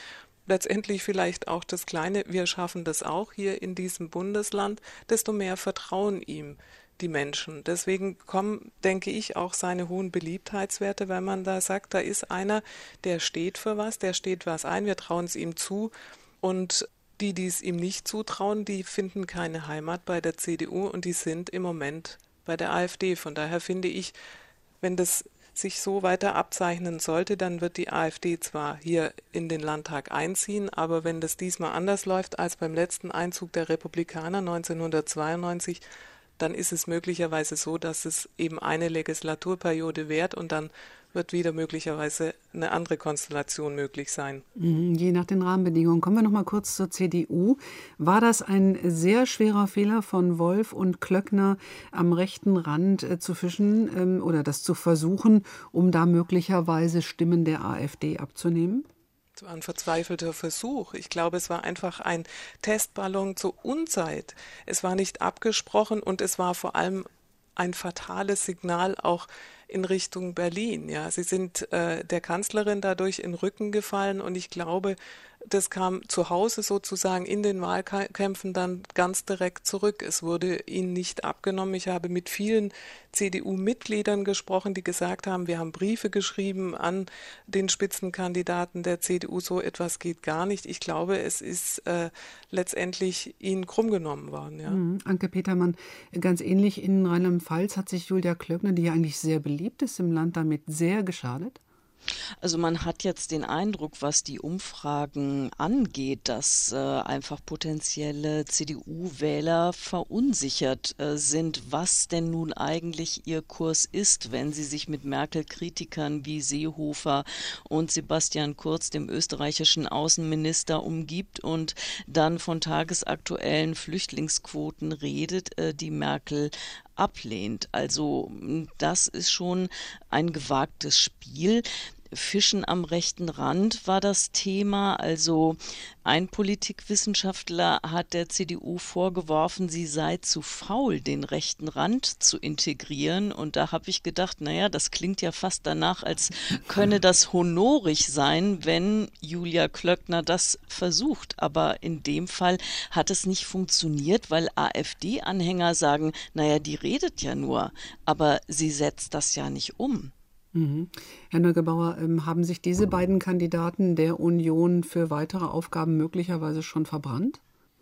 letztendlich vielleicht auch das kleine Wir schaffen das auch hier in diesem Bundesland, desto mehr vertrauen ihm die Menschen. Deswegen kommen, denke ich, auch seine hohen Beliebtheitswerte, wenn man da sagt, da ist einer, der steht für was, der steht was ein, wir trauen es ihm zu. Und die, die es ihm nicht zutrauen, die finden keine Heimat bei der C D U und die sind im Moment bei der AfD. Von daher finde ich, wenn das sich so weiter abzeichnen sollte, dann wird die AfD zwar hier in den Landtag einziehen, aber wenn das diesmal anders läuft als beim letzten Einzug der Republikaner neunzehnhundertzweiundneunzig, dann ist es möglicherweise so, dass es eben eine Legislaturperiode währt und dann wird wieder möglicherweise eine andere Konstellation möglich sein. Je nach den Rahmenbedingungen. Kommen wir noch mal kurz zur C D U. War das ein sehr schwerer Fehler von Wolf und Klöckner, am rechten Rand äh, zu fischen ähm, oder das zu versuchen, um da möglicherweise Stimmen der AfD abzunehmen? Es war ein verzweifelter Versuch. Ich glaube, es war einfach ein Testballon zur Unzeit. Es war nicht abgesprochen und es war vor allem ein fatales Signal auch in Richtung Berlin. Ja, sie sind äh, der Kanzlerin dadurch in den Rücken gefallen und ich glaube, das kam zu Hause sozusagen in den Wahlkämpfen dann ganz direkt zurück. Es wurde ihnen nicht abgenommen. Ich habe mit vielen C D U-Mitgliedern gesprochen, die gesagt haben, wir haben Briefe geschrieben an den Spitzenkandidaten der C D U, so etwas geht gar nicht. Ich glaube, es ist äh, letztendlich ihnen krumm genommen worden. Ja. Mhm. Anke Petermann, ganz ähnlich in Rheinland-Pfalz hat sich Julia Klöckner, die ja eigentlich sehr beliebt ist im Land, damit sehr geschadet? Also man hat jetzt den Eindruck, was die Umfragen angeht, dass äh, einfach potenzielle C D U-Wähler verunsichert äh, sind, was denn nun eigentlich ihr Kurs ist, wenn sie sich mit Merkel-Kritikern wie Seehofer und Sebastian Kurz, dem österreichischen Außenminister, umgibt und dann von tagesaktuellen Flüchtlingsquoten redet, äh, die Merkel ablehnt. Also das ist schon ein gewagtes Spiel. Fischen am rechten Rand war das Thema. Also ein Politikwissenschaftler hat der C D U vorgeworfen, sie sei zu faul, den rechten Rand zu integrieren. Und da habe ich gedacht, naja, das klingt ja fast danach, als könne das honorig sein, wenn Julia Klöckner das versucht. Aber in dem Fall hat es nicht funktioniert, weil AfD-Anhänger sagen, naja, die redet ja nur, aber sie setzt das ja nicht um. Mhm. Herr Neugebauer, ähm, haben sich diese beiden Kandidaten der Union für weitere Aufgaben möglicherweise schon verbrannt?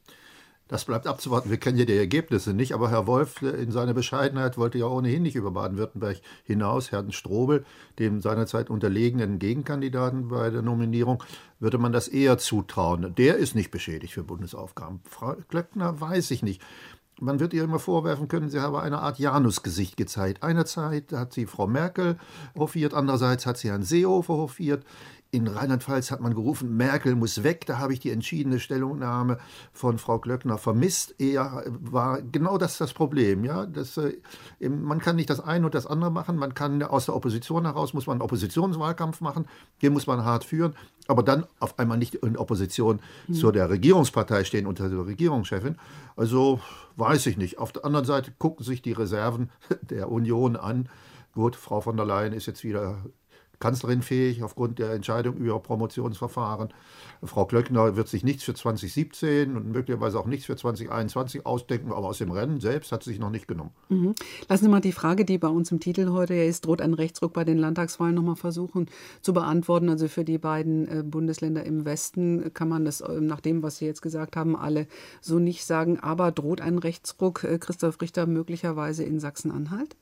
Das bleibt abzuwarten. Wir kennen ja die Ergebnisse nicht, aber Herr Wolf in seiner Bescheidenheit wollte ja ohnehin nicht über Baden-Württemberg hinaus. Herrn Strobel, dem seinerzeit unterlegenen Gegenkandidaten bei der Nominierung, würde man das eher zutrauen. Der ist nicht beschädigt für Bundesaufgaben. Frau Klöckner weiß ich nicht. Man wird ihr immer vorwerfen können, sie habe eine Art Janusgesicht gezeigt. Einerseits hat sie Frau Merkel hofiert, andererseits hat sie Herrn Seehofer hofiert. In Rheinland-Pfalz hat man gerufen, Merkel muss weg. Da habe ich die entschiedene Stellungnahme von Frau Klöckner vermisst. Eher war genau das das Problem. Ja? Das, äh, man kann nicht das eine und das andere machen. Man kann aus der Opposition heraus, muss man einen Oppositionswahlkampf machen. Den muss man hart führen. Aber dann auf einmal nicht in Opposition mhm. zu der Regierungspartei stehen, unter der Regierungschefin. Also weiß ich nicht. Auf der anderen Seite gucken sich die Reserven der Union an. Gut, Frau von der Leyen ist jetzt wieder Kanzlerin fähig aufgrund der Entscheidung über Promotionsverfahren. Frau Klöckner wird sich nichts für zwanzig siebzehn und möglicherweise auch nichts für zwanzig einundzwanzig ausdenken, aber aus dem Rennen selbst hat sie sich noch nicht genommen. Mhm. Lassen Sie mal die Frage, die bei uns im Titel heute ist, droht ein Rechtsruck bei den Landtagswahlen, noch mal versuchen zu beantworten. Also für die beiden äh, Bundesländer im Westen kann man das äh, nach dem, was Sie jetzt gesagt haben, alle so nicht sagen. Aber droht ein Rechtsruck, äh, Christoph Richter, möglicherweise in Sachsen-Anhalt?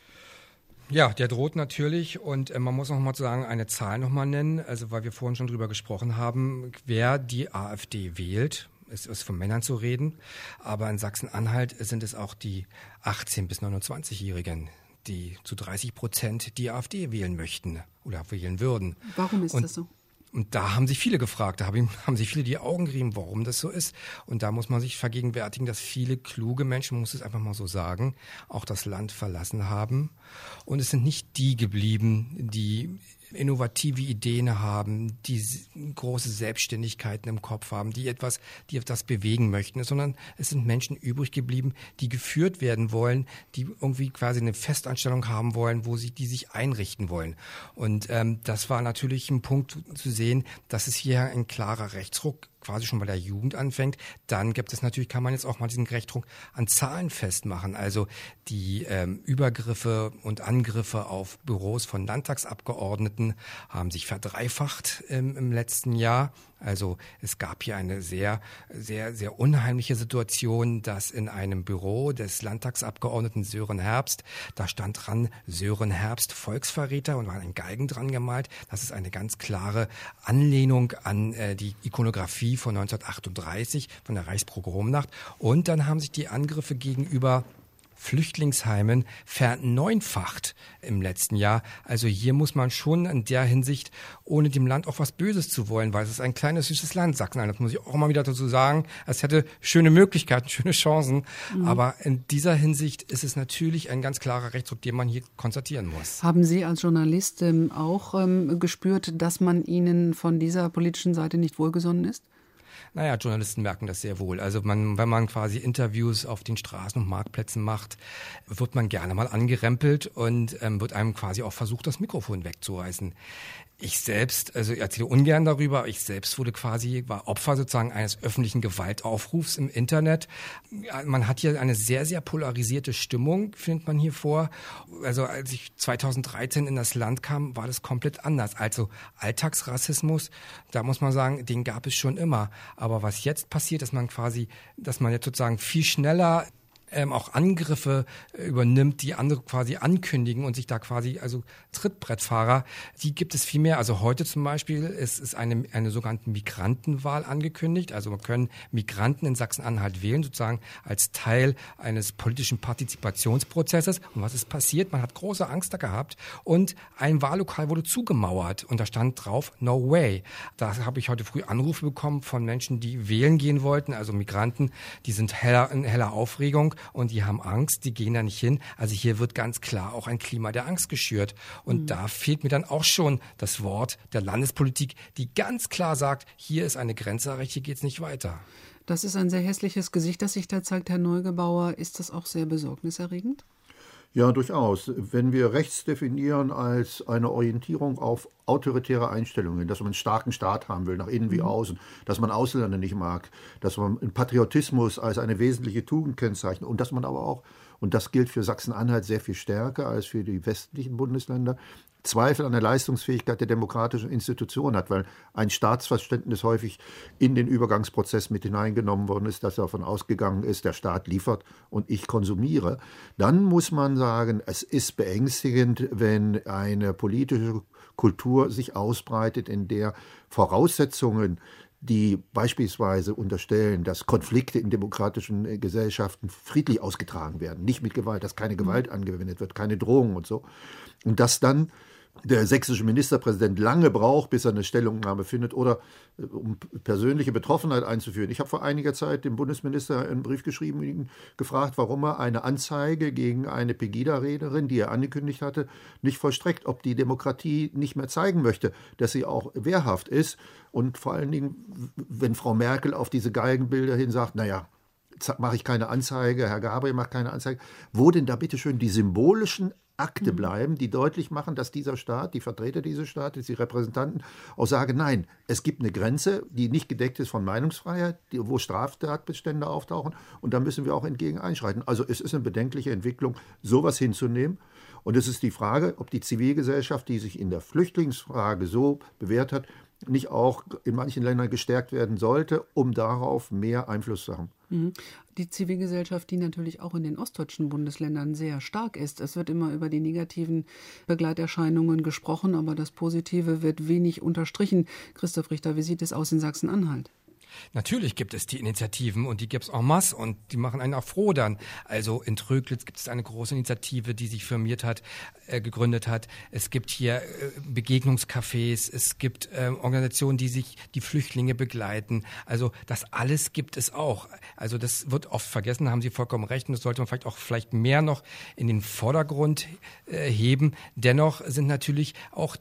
Ja, der droht natürlich und äh, man muss noch mal sagen, eine Zahl noch mal nennen, also weil wir vorhin schon drüber gesprochen haben, wer die AfD wählt. Es ist von Männern zu reden, aber in Sachsen-Anhalt sind es auch die achtzehn- bis neunundzwanzigjährigen, die zu dreißig Prozent die AfD wählen möchten oder wählen würden. Warum ist und das so? Und da haben sich viele gefragt, da haben sich viele die Augen gerieben, warum das so ist. Und da muss man sich vergegenwärtigen, dass viele kluge Menschen, man muss es einfach mal so sagen, auch das Land verlassen haben. Und es sind nicht die geblieben, die innovative Ideen haben, die große Selbstständigkeiten im Kopf haben, die etwas, die etwas bewegen möchten, sondern es sind Menschen übrig geblieben, die geführt werden wollen, die irgendwie quasi eine Festanstellung haben wollen, wo sie die sich einrichten wollen. Und ähm, das war natürlich ein Punkt zu sehen, dass es hier ein klarer Rechtsruck quasi schon bei der Jugend anfängt. Dann gibt es natürlich, kann man jetzt auch mal diesen Rechtsruck an Zahlen festmachen. Also die ähm, Übergriffe und Angriffe auf Büros von Landtagsabgeordneten haben sich verdreifacht ähm, im letzten Jahr. Also es gab hier eine sehr, sehr, sehr unheimliche Situation, dass in einem Büro des Landtagsabgeordneten Sören Herbst, da stand dran Sören Herbst Volksverräter und war ein Galgen dran gemalt. Das ist eine ganz klare Anlehnung an äh, die Ikonografie von neunzehnhundertachtunddreißig, von der Reichspogromnacht. Und dann haben sich die Angriffe gegenüber Flüchtlingsheimen verneunfacht im letzten Jahr. Also hier muss man schon in der Hinsicht, ohne dem Land auch was Böses zu wollen, weil es ist ein kleines, süßes Land, Sachsen-Anhalt. Das muss ich auch mal wieder dazu sagen. Es hätte schöne Möglichkeiten, schöne Chancen. Mhm. Aber in dieser Hinsicht ist es natürlich ein ganz klarer Rechtsruck, den man hier konstatieren muss. Haben Sie als Journalist ähm, auch ähm, gespürt, dass man Ihnen von dieser politischen Seite nicht wohlgesonnen ist? Naja, Journalisten merken das sehr wohl. Also man, wenn man quasi Interviews auf den Straßen und Marktplätzen macht, wird man gerne mal angerempelt und ähm, wird einem quasi auch versucht, das Mikrofon wegzureißen. Ich selbst, also ich erzähle ungern darüber, aber ich selbst wurde quasi, war Opfer sozusagen eines öffentlichen Gewaltaufrufs im Internet. Man hat hier eine sehr, sehr polarisierte Stimmung, findet man hier vor. Also als ich zweitausenddreizehn in das Land kam, war das komplett anders. Also Alltagsrassismus, da muss man sagen, den gab es schon immer. Aber was jetzt passiert, dass man quasi, dass man jetzt sozusagen viel schneller Ähm, auch Angriffe äh, übernimmt, die andere quasi ankündigen und sich da quasi, also Trittbrettfahrer, die gibt es viel mehr. Also heute zum Beispiel ist, ist eine, eine sogenannte Migrantenwahl angekündigt. Also man können Migranten in Sachsen-Anhalt wählen, sozusagen als Teil eines politischen Partizipationsprozesses. Und was ist passiert? Man hat große Angst da gehabt und ein Wahllokal wurde zugemauert und da stand drauf, no way. Da habe ich heute früh Anrufe bekommen von Menschen, die wählen gehen wollten, also Migranten, die sind heller, in heller Aufregung. Und die haben Angst, die gehen da nicht hin. Also hier wird ganz klar auch ein Klima der Angst geschürt. Und mhm. da fehlt mir dann auch schon das Wort der Landespolitik, die ganz klar sagt, hier ist eine Grenze erreicht, hier geht es nicht weiter. Das ist ein sehr hässliches Gesicht, das sich da zeigt, Herr Neugebauer. Ist das auch sehr besorgniserregend? Ja, durchaus. Wenn wir rechts definieren als eine Orientierung auf autoritäre Einstellungen, dass man einen starken Staat haben will, nach innen wie außen, dass man Ausländer nicht mag, dass man Patriotismus als eine wesentliche Tugend kennzeichnet und dass man aber auch, und das gilt für Sachsen-Anhalt sehr viel stärker als für die westlichen Bundesländer, Zweifel an der Leistungsfähigkeit der demokratischen Institutionen hat, weil ein Staatsverständnis häufig in den Übergangsprozess mit hineingenommen worden ist, dass davon ausgegangen ist, der Staat liefert und ich konsumiere. Dann muss man sagen, es ist beängstigend, wenn eine politische Kultur sich ausbreitet, in der Voraussetzungen, die beispielsweise unterstellen, dass Konflikte in demokratischen Gesellschaften friedlich ausgetragen werden, nicht mit Gewalt, dass keine Gewalt angewendet wird, keine Drohungen und so. Und dass dann der sächsische Ministerpräsident lange braucht, bis er eine Stellungnahme findet oder um persönliche Betroffenheit einzuführen. Ich habe vor einiger Zeit dem Bundesminister einen Brief geschrieben, ihn gefragt, warum er eine Anzeige gegen eine Pegida-Rednerin, die er angekündigt hatte, nicht vollstreckt, ob die Demokratie nicht mehr zeigen möchte, dass sie auch wehrhaft ist. Und vor allen Dingen, wenn Frau Merkel auf diese Galgenbilder hin sagt, naja, mache ich keine Anzeige, Herr Gabriel macht keine Anzeige, wo denn da bitte schön die symbolischen Akte bleiben, die deutlich machen, dass dieser Staat, die Vertreter dieses Staates, die Repräsentanten auch sagen, nein, es gibt eine Grenze, die nicht gedeckt ist von Meinungsfreiheit, die, wo Straftatbestände auftauchen und da müssen wir auch entgegen einschreiten. Also es ist eine bedenkliche Entwicklung, sowas hinzunehmen. Und es ist die Frage, ob die Zivilgesellschaft, die sich in der Flüchtlingsfrage so bewährt hat, nicht auch in manchen Ländern gestärkt werden sollte, um darauf mehr Einfluss zu haben. Die Zivilgesellschaft, die natürlich auch in den ostdeutschen Bundesländern sehr stark ist. Es wird immer über die negativen Begleiterscheinungen gesprochen, aber das Positive wird wenig unterstrichen. Christoph Richter, wie sieht es aus in Sachsen-Anhalt? Natürlich gibt es die Initiativen und die gibt es en masse und die machen einen auch froh dann. Also in Tröglitz gibt es eine große Initiative, die sich firmiert hat, äh, gegründet hat. Es gibt hier äh, Begegnungscafés, es gibt äh, Organisationen, die sich die Flüchtlinge begleiten. Also das alles gibt es auch. Also das wird oft vergessen, da haben Sie vollkommen recht und das sollte man vielleicht auch vielleicht mehr noch in den Vordergrund äh, heben. Dennoch sind natürlich auch die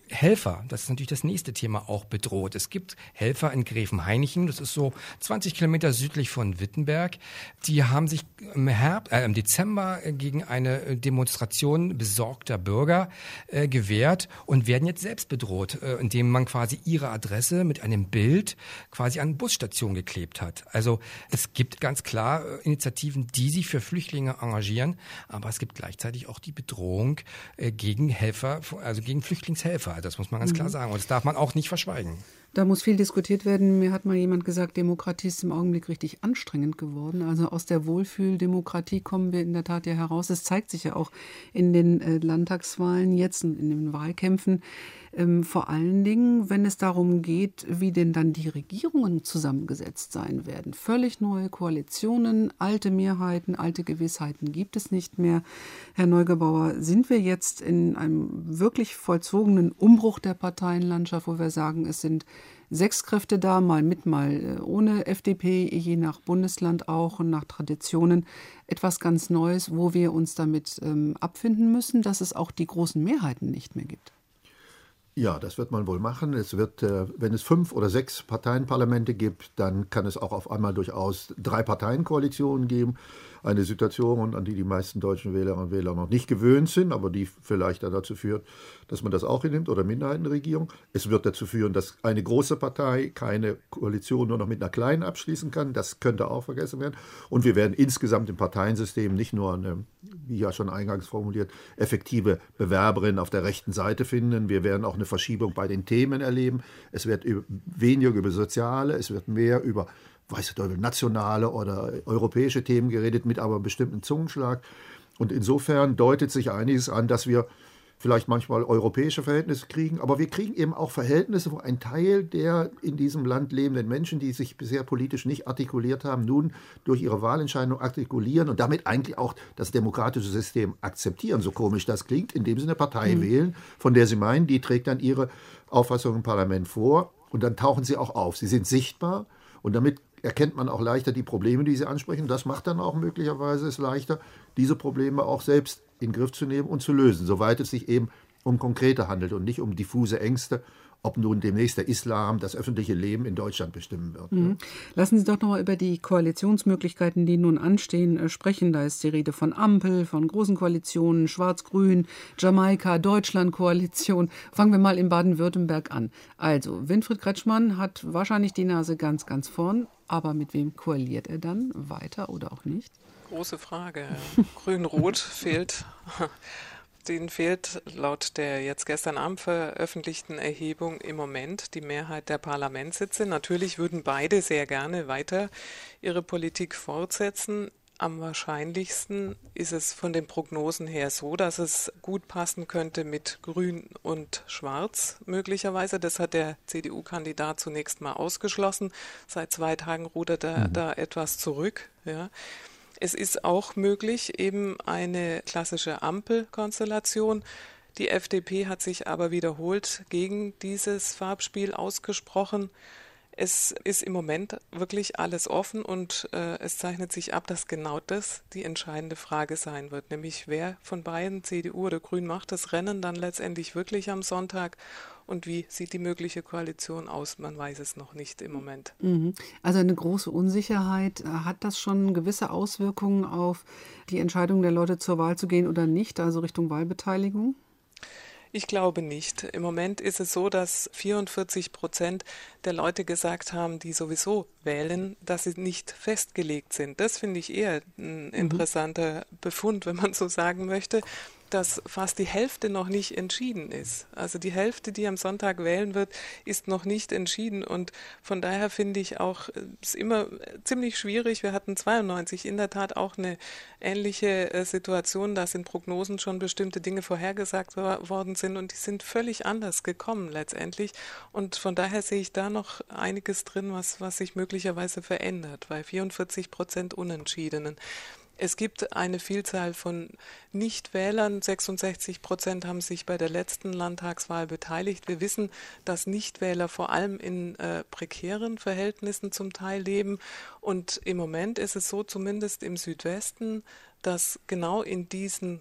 Helfer, das ist natürlich das nächste Thema, auch bedroht. Es gibt Helfer in Gräfenhainichen, das ist so zwanzig Kilometer südlich von Wittenberg. Die haben sich im Herbst, äh, im Dezember gegen eine Demonstration besorgter Bürger äh, gewehrt und werden jetzt selbst bedroht, äh, indem man quasi ihre Adresse mit einem Bild quasi an Busstationen geklebt hat. Also es gibt ganz klar äh, Initiativen, die sich für Flüchtlinge engagieren, aber es gibt gleichzeitig auch die Bedrohung äh, gegen Helfer, also gegen Flüchtlingshelfer. Das muss man ganz klar sagen. Und das darf man auch nicht verschweigen. Da muss viel diskutiert werden. Mir hat mal jemand gesagt, Demokratie ist im Augenblick richtig anstrengend geworden. Also aus der Wohlfühldemokratie kommen wir in der Tat ja heraus. Es zeigt sich ja auch in den äh, Landtagswahlen jetzt und in den Wahlkämpfen. Ähm, vor allen Dingen, wenn es darum geht, wie denn dann die Regierungen zusammengesetzt sein werden. Völlig neue Koalitionen, alte Mehrheiten, alte Gewissheiten gibt es nicht mehr. Herr Neugebauer, sind wir jetzt in einem wirklich vollzogenen Umbruch der Parteienlandschaft, wo wir sagen, es sind sechs Kräfte da, mal mit, mal ohne F D P, je nach Bundesland auch und nach Traditionen. Etwas ganz Neues, wo wir uns damit ähm, abfinden müssen, dass es auch die großen Mehrheiten nicht mehr gibt. Ja, das wird man wohl machen. Es wird, äh, wenn es fünf oder sechs Parteienparlamente gibt, dann kann es auch auf einmal durchaus drei Parteienkoalitionen geben. Eine Situation, an die die meisten deutschen Wählerinnen und Wähler noch nicht gewöhnt sind, aber die vielleicht dann dazu führt, dass man das auch hinnimmt, oder Minderheitenregierung. Es wird dazu führen, dass eine große Partei keine Koalition nur noch mit einer kleinen abschließen kann. Das könnte auch vergessen werden. Und wir werden insgesamt im Parteiensystem nicht nur eine, wie ja schon eingangs formuliert, effektive Bewerberin auf der rechten Seite finden. Wir werden auch eine Verschiebung bei den Themen erleben. Es wird weniger über Soziale, es wird mehr über weiß der Teufel, nationale oder europäische Themen geredet, mit aber einem bestimmten Zungenschlag. Und insofern deutet sich einiges an, dass wir vielleicht manchmal europäische Verhältnisse kriegen, aber wir kriegen eben auch Verhältnisse, wo ein Teil der in diesem Land lebenden Menschen, die sich bisher politisch nicht artikuliert haben, nun durch ihre Wahlentscheidung artikulieren und damit eigentlich auch das demokratische System akzeptieren. So komisch das klingt, indem sie eine Partei mhm. wählen, von der sie meinen, die trägt dann ihre Auffassung im Parlament vor und dann tauchen sie auch auf. Sie sind sichtbar und damit erkennt man auch leichter die Probleme, die sie ansprechen. Das macht dann auch möglicherweise es leichter, diese Probleme auch selbst in den Griff zu nehmen und zu lösen, soweit es sich eben um konkrete handelt und nicht um diffuse Ängste, ob nun demnächst der Islam das öffentliche Leben in Deutschland bestimmen wird. Mhm. Lassen Sie doch noch mal über die Koalitionsmöglichkeiten, die nun anstehen, sprechen. Da ist die Rede von Ampel, von großen Koalitionen, Schwarz-Grün, Jamaika, Deutschland-Koalition. Fangen wir mal in Baden-Württemberg an. Also, Winfried Kretschmann hat wahrscheinlich die Nase ganz, ganz vorn. Aber mit wem koaliert er dann? Weiter oder auch nicht? Große Frage. Grün-Rot fehlt. Denen fehlt laut der jetzt gestern Abend veröffentlichten Erhebung im Moment die Mehrheit der Parlamentssitze. Natürlich würden beide sehr gerne weiter ihre Politik fortsetzen. Am wahrscheinlichsten ist es von den Prognosen her so, dass es gut passen könnte mit Grün und Schwarz möglicherweise. Das hat der C D U-Kandidat zunächst mal ausgeschlossen. Seit zwei Tagen rudert er mhm. da etwas zurück. Ja. Es ist auch möglich, eben eine klassische Ampelkonstellation. Die F D P hat sich aber wiederholt gegen dieses Farbspiel ausgesprochen. Es ist im Moment wirklich alles offen und äh, es zeichnet sich ab, dass genau das die entscheidende Frage sein wird, nämlich wer von beiden, C D U oder Grün, macht das Rennen dann letztendlich wirklich am Sonntag und wie sieht die mögliche Koalition aus? Man weiß es noch nicht im Moment. Also eine große Unsicherheit. Hat das schon gewisse Auswirkungen auf die Entscheidung der Leute, zur Wahl zu gehen oder nicht, also Richtung Wahlbeteiligung? Ich glaube nicht. Im Moment ist es so, dass vierundvierzig Prozent der Leute gesagt haben, die sowieso wählen, dass sie nicht festgelegt sind. Das finde ich eher ein interessanter mhm. Befund, wenn man so sagen möchte, dass fast die Hälfte noch nicht entschieden ist. Also die Hälfte, die am Sonntag wählen wird, ist noch nicht entschieden. Und von daher finde ich auch, es ist immer ziemlich schwierig. Wir hatten zweiundneunzig in der Tat auch eine ähnliche Situation, dass in Prognosen schon bestimmte Dinge vorhergesagt worden sind und die sind völlig anders gekommen letztendlich. Und von daher sehe ich da noch einiges drin, was, was sich möglicherweise verändert, bei vierundvierzig Prozent Unentschiedenen. Es gibt eine Vielzahl von Nichtwählern. sechsundsechzig Prozent haben sich bei der letzten Landtagswahl beteiligt. Wir wissen, dass Nichtwähler vor allem in äh, prekären Verhältnissen zum Teil leben. Und im Moment ist es so, zumindest im Südwesten, dass genau in diesen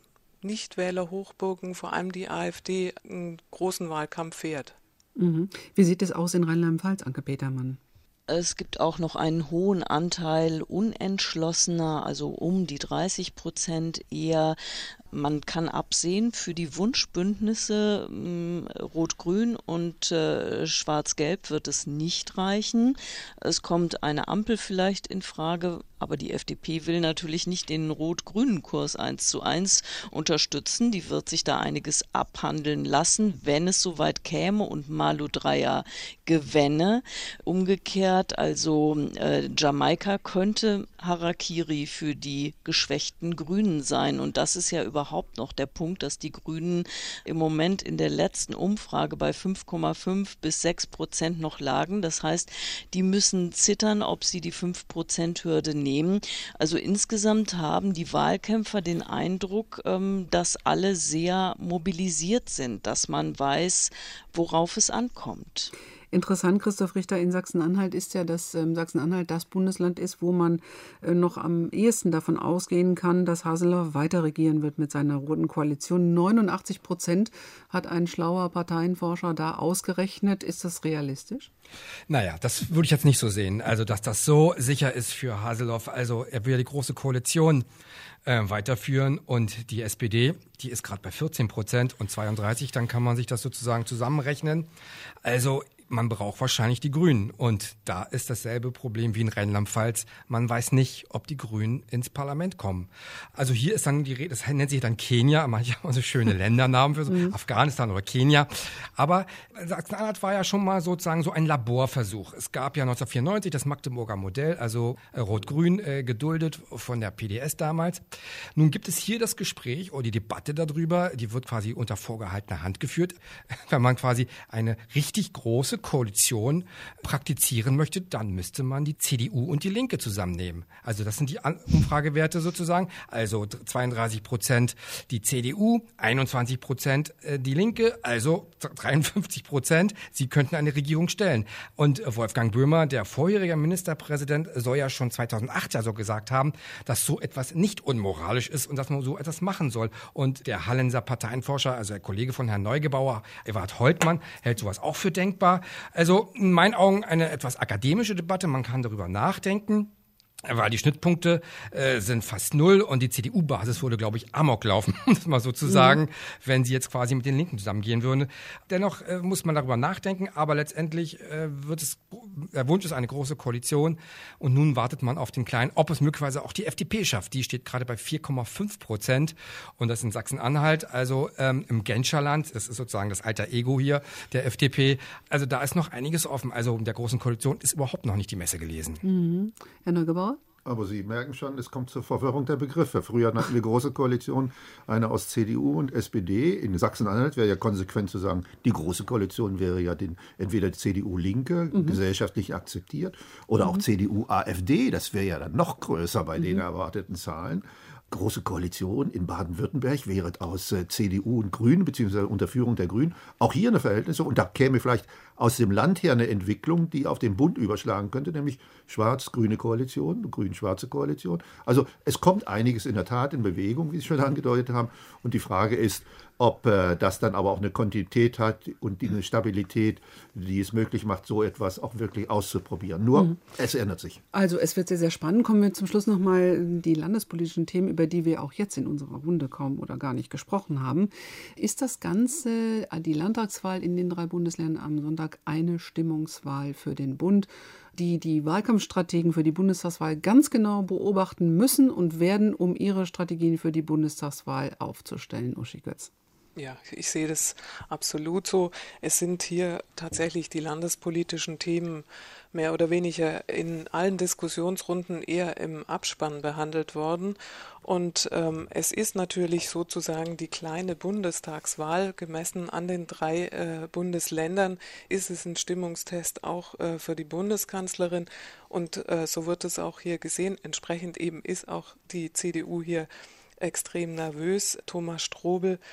Nichtwählerhochburgen, vor allem die AfD, einen großen Wahlkampf fährt. Mhm. Wie sieht es aus in Rheinland-Pfalz, Anke Petermann? Es gibt auch noch einen hohen Anteil Unentschlossener, also um die dreißig Prozent eher. Man kann absehen, für die Wunschbündnisse mh, Rot-Grün und äh, Schwarz-Gelb wird es nicht reichen. Es kommt eine Ampel vielleicht in Frage, aber die F D P will natürlich nicht den rot-grünen Kurs eins zu eins unterstützen. Die wird sich da einiges abhandeln lassen, wenn es soweit käme und Malu Dreyer gewänne. Umgekehrt, also äh, Jamaika könnte Harakiri für die geschwächten Grünen sein. Und das ist ja überhaupt noch der Punkt, dass die Grünen im Moment in der letzten Umfrage bei fünf Komma fünf bis sechs Prozent noch lagen. Das heißt, die müssen zittern, ob sie die fünf Prozent Hürde nehmen. Also insgesamt haben die Wahlkämpfer den Eindruck, dass alle sehr mobilisiert sind, dass man weiß, worauf es ankommt. Interessant, Christoph Richter, in Sachsen-Anhalt ist ja, dass ähm, Sachsen-Anhalt das Bundesland ist, wo man äh, noch am ehesten davon ausgehen kann, dass Haseloff weiter regieren wird mit seiner roten Koalition. neunundachtzig Prozent hat ein schlauer Parteienforscher da ausgerechnet. Ist das realistisch? Naja, das würde ich jetzt nicht so sehen. Also, dass das so sicher ist für Haseloff. Also, er will ja die Große Koalition äh, weiterführen und die S P D, die ist gerade bei vierzehn Prozent und zweiunddreißig, dann kann man sich das sozusagen zusammenrechnen. Also, man braucht wahrscheinlich die Grünen. Und da ist dasselbe Problem wie in Rheinland-Pfalz. Man weiß nicht, ob die Grünen ins Parlament kommen. Also hier ist dann die Rede, das nennt sich dann Kenia. Manche haben so schöne Ländernamen für so, mhm. Afghanistan oder Kenia. Aber Sachsen-Anhalt war ja schon mal sozusagen so ein Laborversuch. Es gab ja neunzehnhundertvierundneunzig das Magdeburger Modell, also Rot-Grün äh, geduldet von der P D S damals. Nun gibt es hier das Gespräch oder die Debatte darüber, die wird quasi unter vorgehaltener Hand geführt, wenn man quasi eine richtig große Koalition praktizieren möchte, dann müsste man die C D U und die Linke zusammennehmen. Also das sind die Umfragewerte sozusagen. Also zweiunddreißig Prozent die C D U, einundzwanzig Prozent die Linke, also dreiundfünfzig Prozent. Sie könnten eine Regierung stellen. Und Wolfgang Böhmer, der vorherige Ministerpräsident, soll ja schon zweitausendacht ja so gesagt haben, dass so etwas nicht unmoralisch ist und dass man so etwas machen soll. Und der Hallenser Parteienforscher, also der Kollege von Herrn Neugebauer, Ewald Holtmann, hält sowas auch für denkbar. Also in meinen Augen eine etwas akademische Debatte, man kann darüber nachdenken. Aber die Schnittpunkte äh, sind fast null und die C D U-Basis würde, glaube ich, Amok laufen, um das mal so zu sagen, mhm. wenn sie jetzt quasi mit den Linken zusammengehen würden. Dennoch äh, muss man darüber nachdenken, aber letztendlich äh, wird es, der Wunsch ist eine große Koalition und nun wartet man auf den Kleinen, ob es möglicherweise auch die F D P schafft. Die steht gerade bei vier Komma fünf Prozent und das in Sachsen-Anhalt, also ähm, im Genscherland, das ist sozusagen das alter Ego hier der F D P. Also da ist noch einiges offen. Also in der Großen Koalition ist überhaupt noch nicht die Messe gelesen. Mhm. Herr Neugebauer? Aber Sie merken schon, es kommt zur Verwirrung der Begriffe. Früher hatten wir Große Koalition, eine aus C D U und S P D. In Sachsen-Anhalt wäre ja konsequent zu sagen, die Große Koalition wäre ja den, entweder C D U-Linke, mhm. gesellschaftlich akzeptiert, oder mhm. auch C D U-A f D. Das wäre ja dann noch größer bei mhm. den erwarteten Zahlen. Große Koalition in Baden-Württemberg wäre aus äh, C D U und Grünen, beziehungsweise unter Führung der Grünen, auch hier eine Verhältnisse. Und da käme vielleicht aus dem Land her eine Entwicklung, die auf den Bund überschlagen könnte, nämlich schwarz-grüne Koalition, grün-schwarze Koalition. Also es kommt einiges in der Tat in Bewegung, wie Sie schon angedeutet haben. Und die Frage ist, ob äh, das dann aber auch eine Kontinuität hat und die, eine Stabilität, die es möglich macht, so etwas auch wirklich auszuprobieren. Nur, mhm. es ändert sich. Also es wird sehr, sehr spannend. Kommen wir zum Schluss nochmal die landespolitischen Themen, über die wir auch jetzt in unserer Runde kaum oder gar nicht gesprochen haben. Ist das Ganze, die Landtagswahl in den drei Bundesländern am Sonntag, eine Stimmungswahl für den Bund, die die Wahlkampfstrategen für die Bundestagswahl ganz genau beobachten müssen und werden, um ihre Strategien für die Bundestagswahl aufzustellen? Uschi Götz. Ja, ich sehe das absolut so. Es sind hier tatsächlich die landespolitischen Themen mehr oder weniger in allen Diskussionsrunden eher im Abspann behandelt worden. Und ähm, es ist natürlich sozusagen die kleine Bundestagswahl, gemessen an den drei äh, Bundesländern, ist es ein Stimmungstest auch äh, für die Bundeskanzlerin. Und äh, so wird es auch hier gesehen. Entsprechend eben ist auch die C D U hier extrem nervös. Thomas Strobel,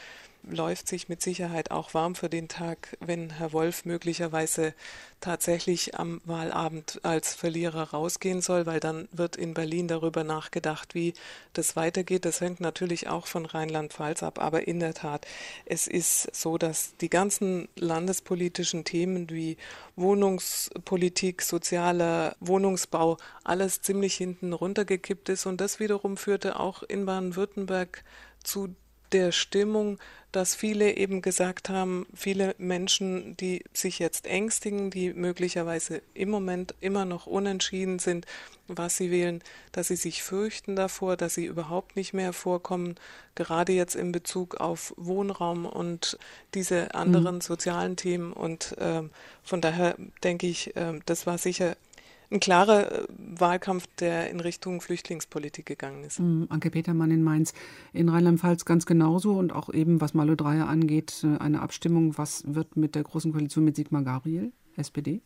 läuft sich mit Sicherheit auch warm für den Tag, wenn Herr Wolf möglicherweise tatsächlich am Wahlabend als Verlierer rausgehen soll, weil dann wird in Berlin darüber nachgedacht, wie das weitergeht. Das hängt natürlich auch von Rheinland-Pfalz ab, aber in der Tat, es ist so, dass die ganzen landespolitischen Themen wie Wohnungspolitik, sozialer Wohnungsbau, alles ziemlich hinten runtergekippt ist und das wiederum führte auch in Baden-Württemberg zu der Stimmung, dass viele eben gesagt haben, viele Menschen, die sich jetzt ängstigen, die möglicherweise im Moment immer noch unentschieden sind, was sie wählen, dass sie sich fürchten davor, dass sie überhaupt nicht mehr vorkommen, gerade jetzt in Bezug auf Wohnraum und diese anderen mhm. sozialen Themen. Und äh, von daher denke ich, äh, das war sicher ein klarer Wahlkampf, der in Richtung Flüchtlingspolitik gegangen ist. Mhm, Anke Petermann in Mainz. In Rheinland-Pfalz ganz genauso und auch eben, was Malu Dreyer angeht, eine Abstimmung. Was wird mit der Großen Koalition mit Sigmar Gabriel, S P D?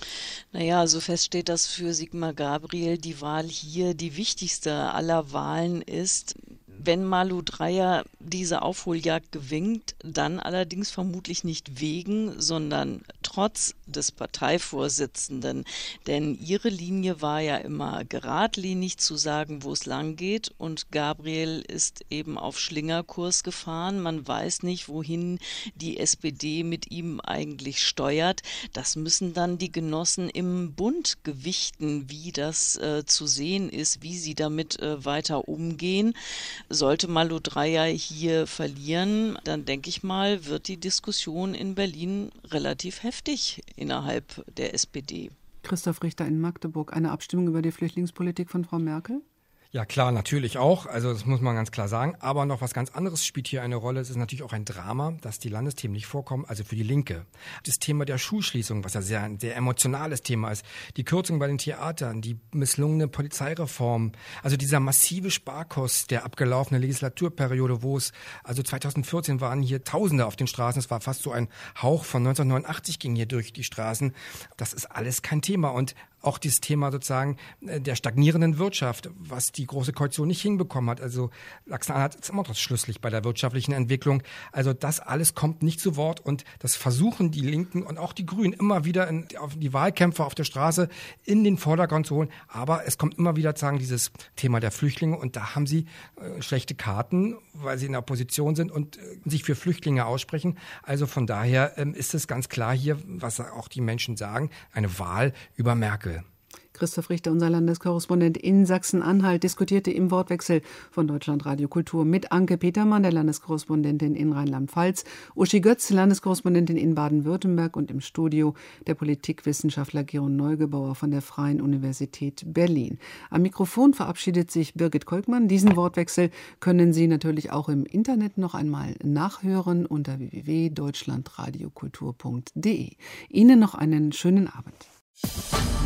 Naja, also fest steht, dass für Sigmar Gabriel die Wahl hier die wichtigste aller Wahlen ist. Wenn Malu Dreyer diese Aufholjagd gewinnt, dann allerdings vermutlich nicht wegen, sondern trotz des Parteivorsitzenden. Denn ihre Linie war ja immer geradlinig zu sagen, wo es lang geht. Und Gabriel ist eben auf Schlingerkurs gefahren. Man weiß nicht, wohin die S P D mit ihm eigentlich steuert. Das müssen dann die Genossen im Bund gewichten, wie das äh, zu sehen ist, wie sie damit äh, weiter umgehen. Sollte Malu Dreyer hier verlieren, dann denke ich mal, wird die Diskussion in Berlin relativ heftig innerhalb der S P D. Christoph Richter in Magdeburg, eine Abstimmung über die Flüchtlingspolitik von Frau Merkel? Ja klar, natürlich auch, also das muss man ganz klar sagen, aber noch was ganz anderes spielt hier eine Rolle. Es ist natürlich auch ein Drama, dass die Landesthemen nicht vorkommen, also für die Linke. Das Thema der Schulschließung, was ja sehr, ein sehr emotionales Thema ist, die Kürzung bei den Theatern, die misslungene Polizeireform, also dieser massive Sparkurs der abgelaufenen Legislaturperiode, wo es, also zweitausendvierzehn waren hier Tausende auf den Straßen, es war fast so ein Hauch von neunzehnhundertneunundachtzig ging hier durch die Straßen. Das ist alles kein Thema und auch dieses Thema sozusagen der stagnierenden Wirtschaft, was die Große Koalition nicht hinbekommen hat. Also Sachsen-Anhalt ist immer noch schlusslich bei der wirtschaftlichen Entwicklung. Also das alles kommt nicht zu Wort und das versuchen die Linken und auch die Grünen immer wieder in, auf die Wahlkämpfer auf der Straße in den Vordergrund zu holen. Aber es kommt immer wieder sozusagen dieses Thema der Flüchtlinge und da haben sie äh, schlechte Karten, weil sie in der Opposition sind und äh, sich für Flüchtlinge aussprechen. Also von daher ähm, ist es ganz klar hier, was auch die Menschen sagen, eine Wahl über Merkel. Christoph Richter, unser Landeskorrespondent in Sachsen-Anhalt, diskutierte im Wortwechsel von Deutschlandradio Kultur mit Anke Petermann, der Landeskorrespondentin in Rheinland-Pfalz, Uschi Götz, Landeskorrespondentin in Baden-Württemberg und im Studio der Politikwissenschaftler Geron Neugebauer von der Freien Universität Berlin. Am Mikrofon verabschiedet sich Birgit Kolkmann. Diesen Wortwechsel können Sie natürlich auch im Internet noch einmal nachhören unter w w w punkt deutschlandradiokultur punkt d e. Ihnen noch einen schönen Abend.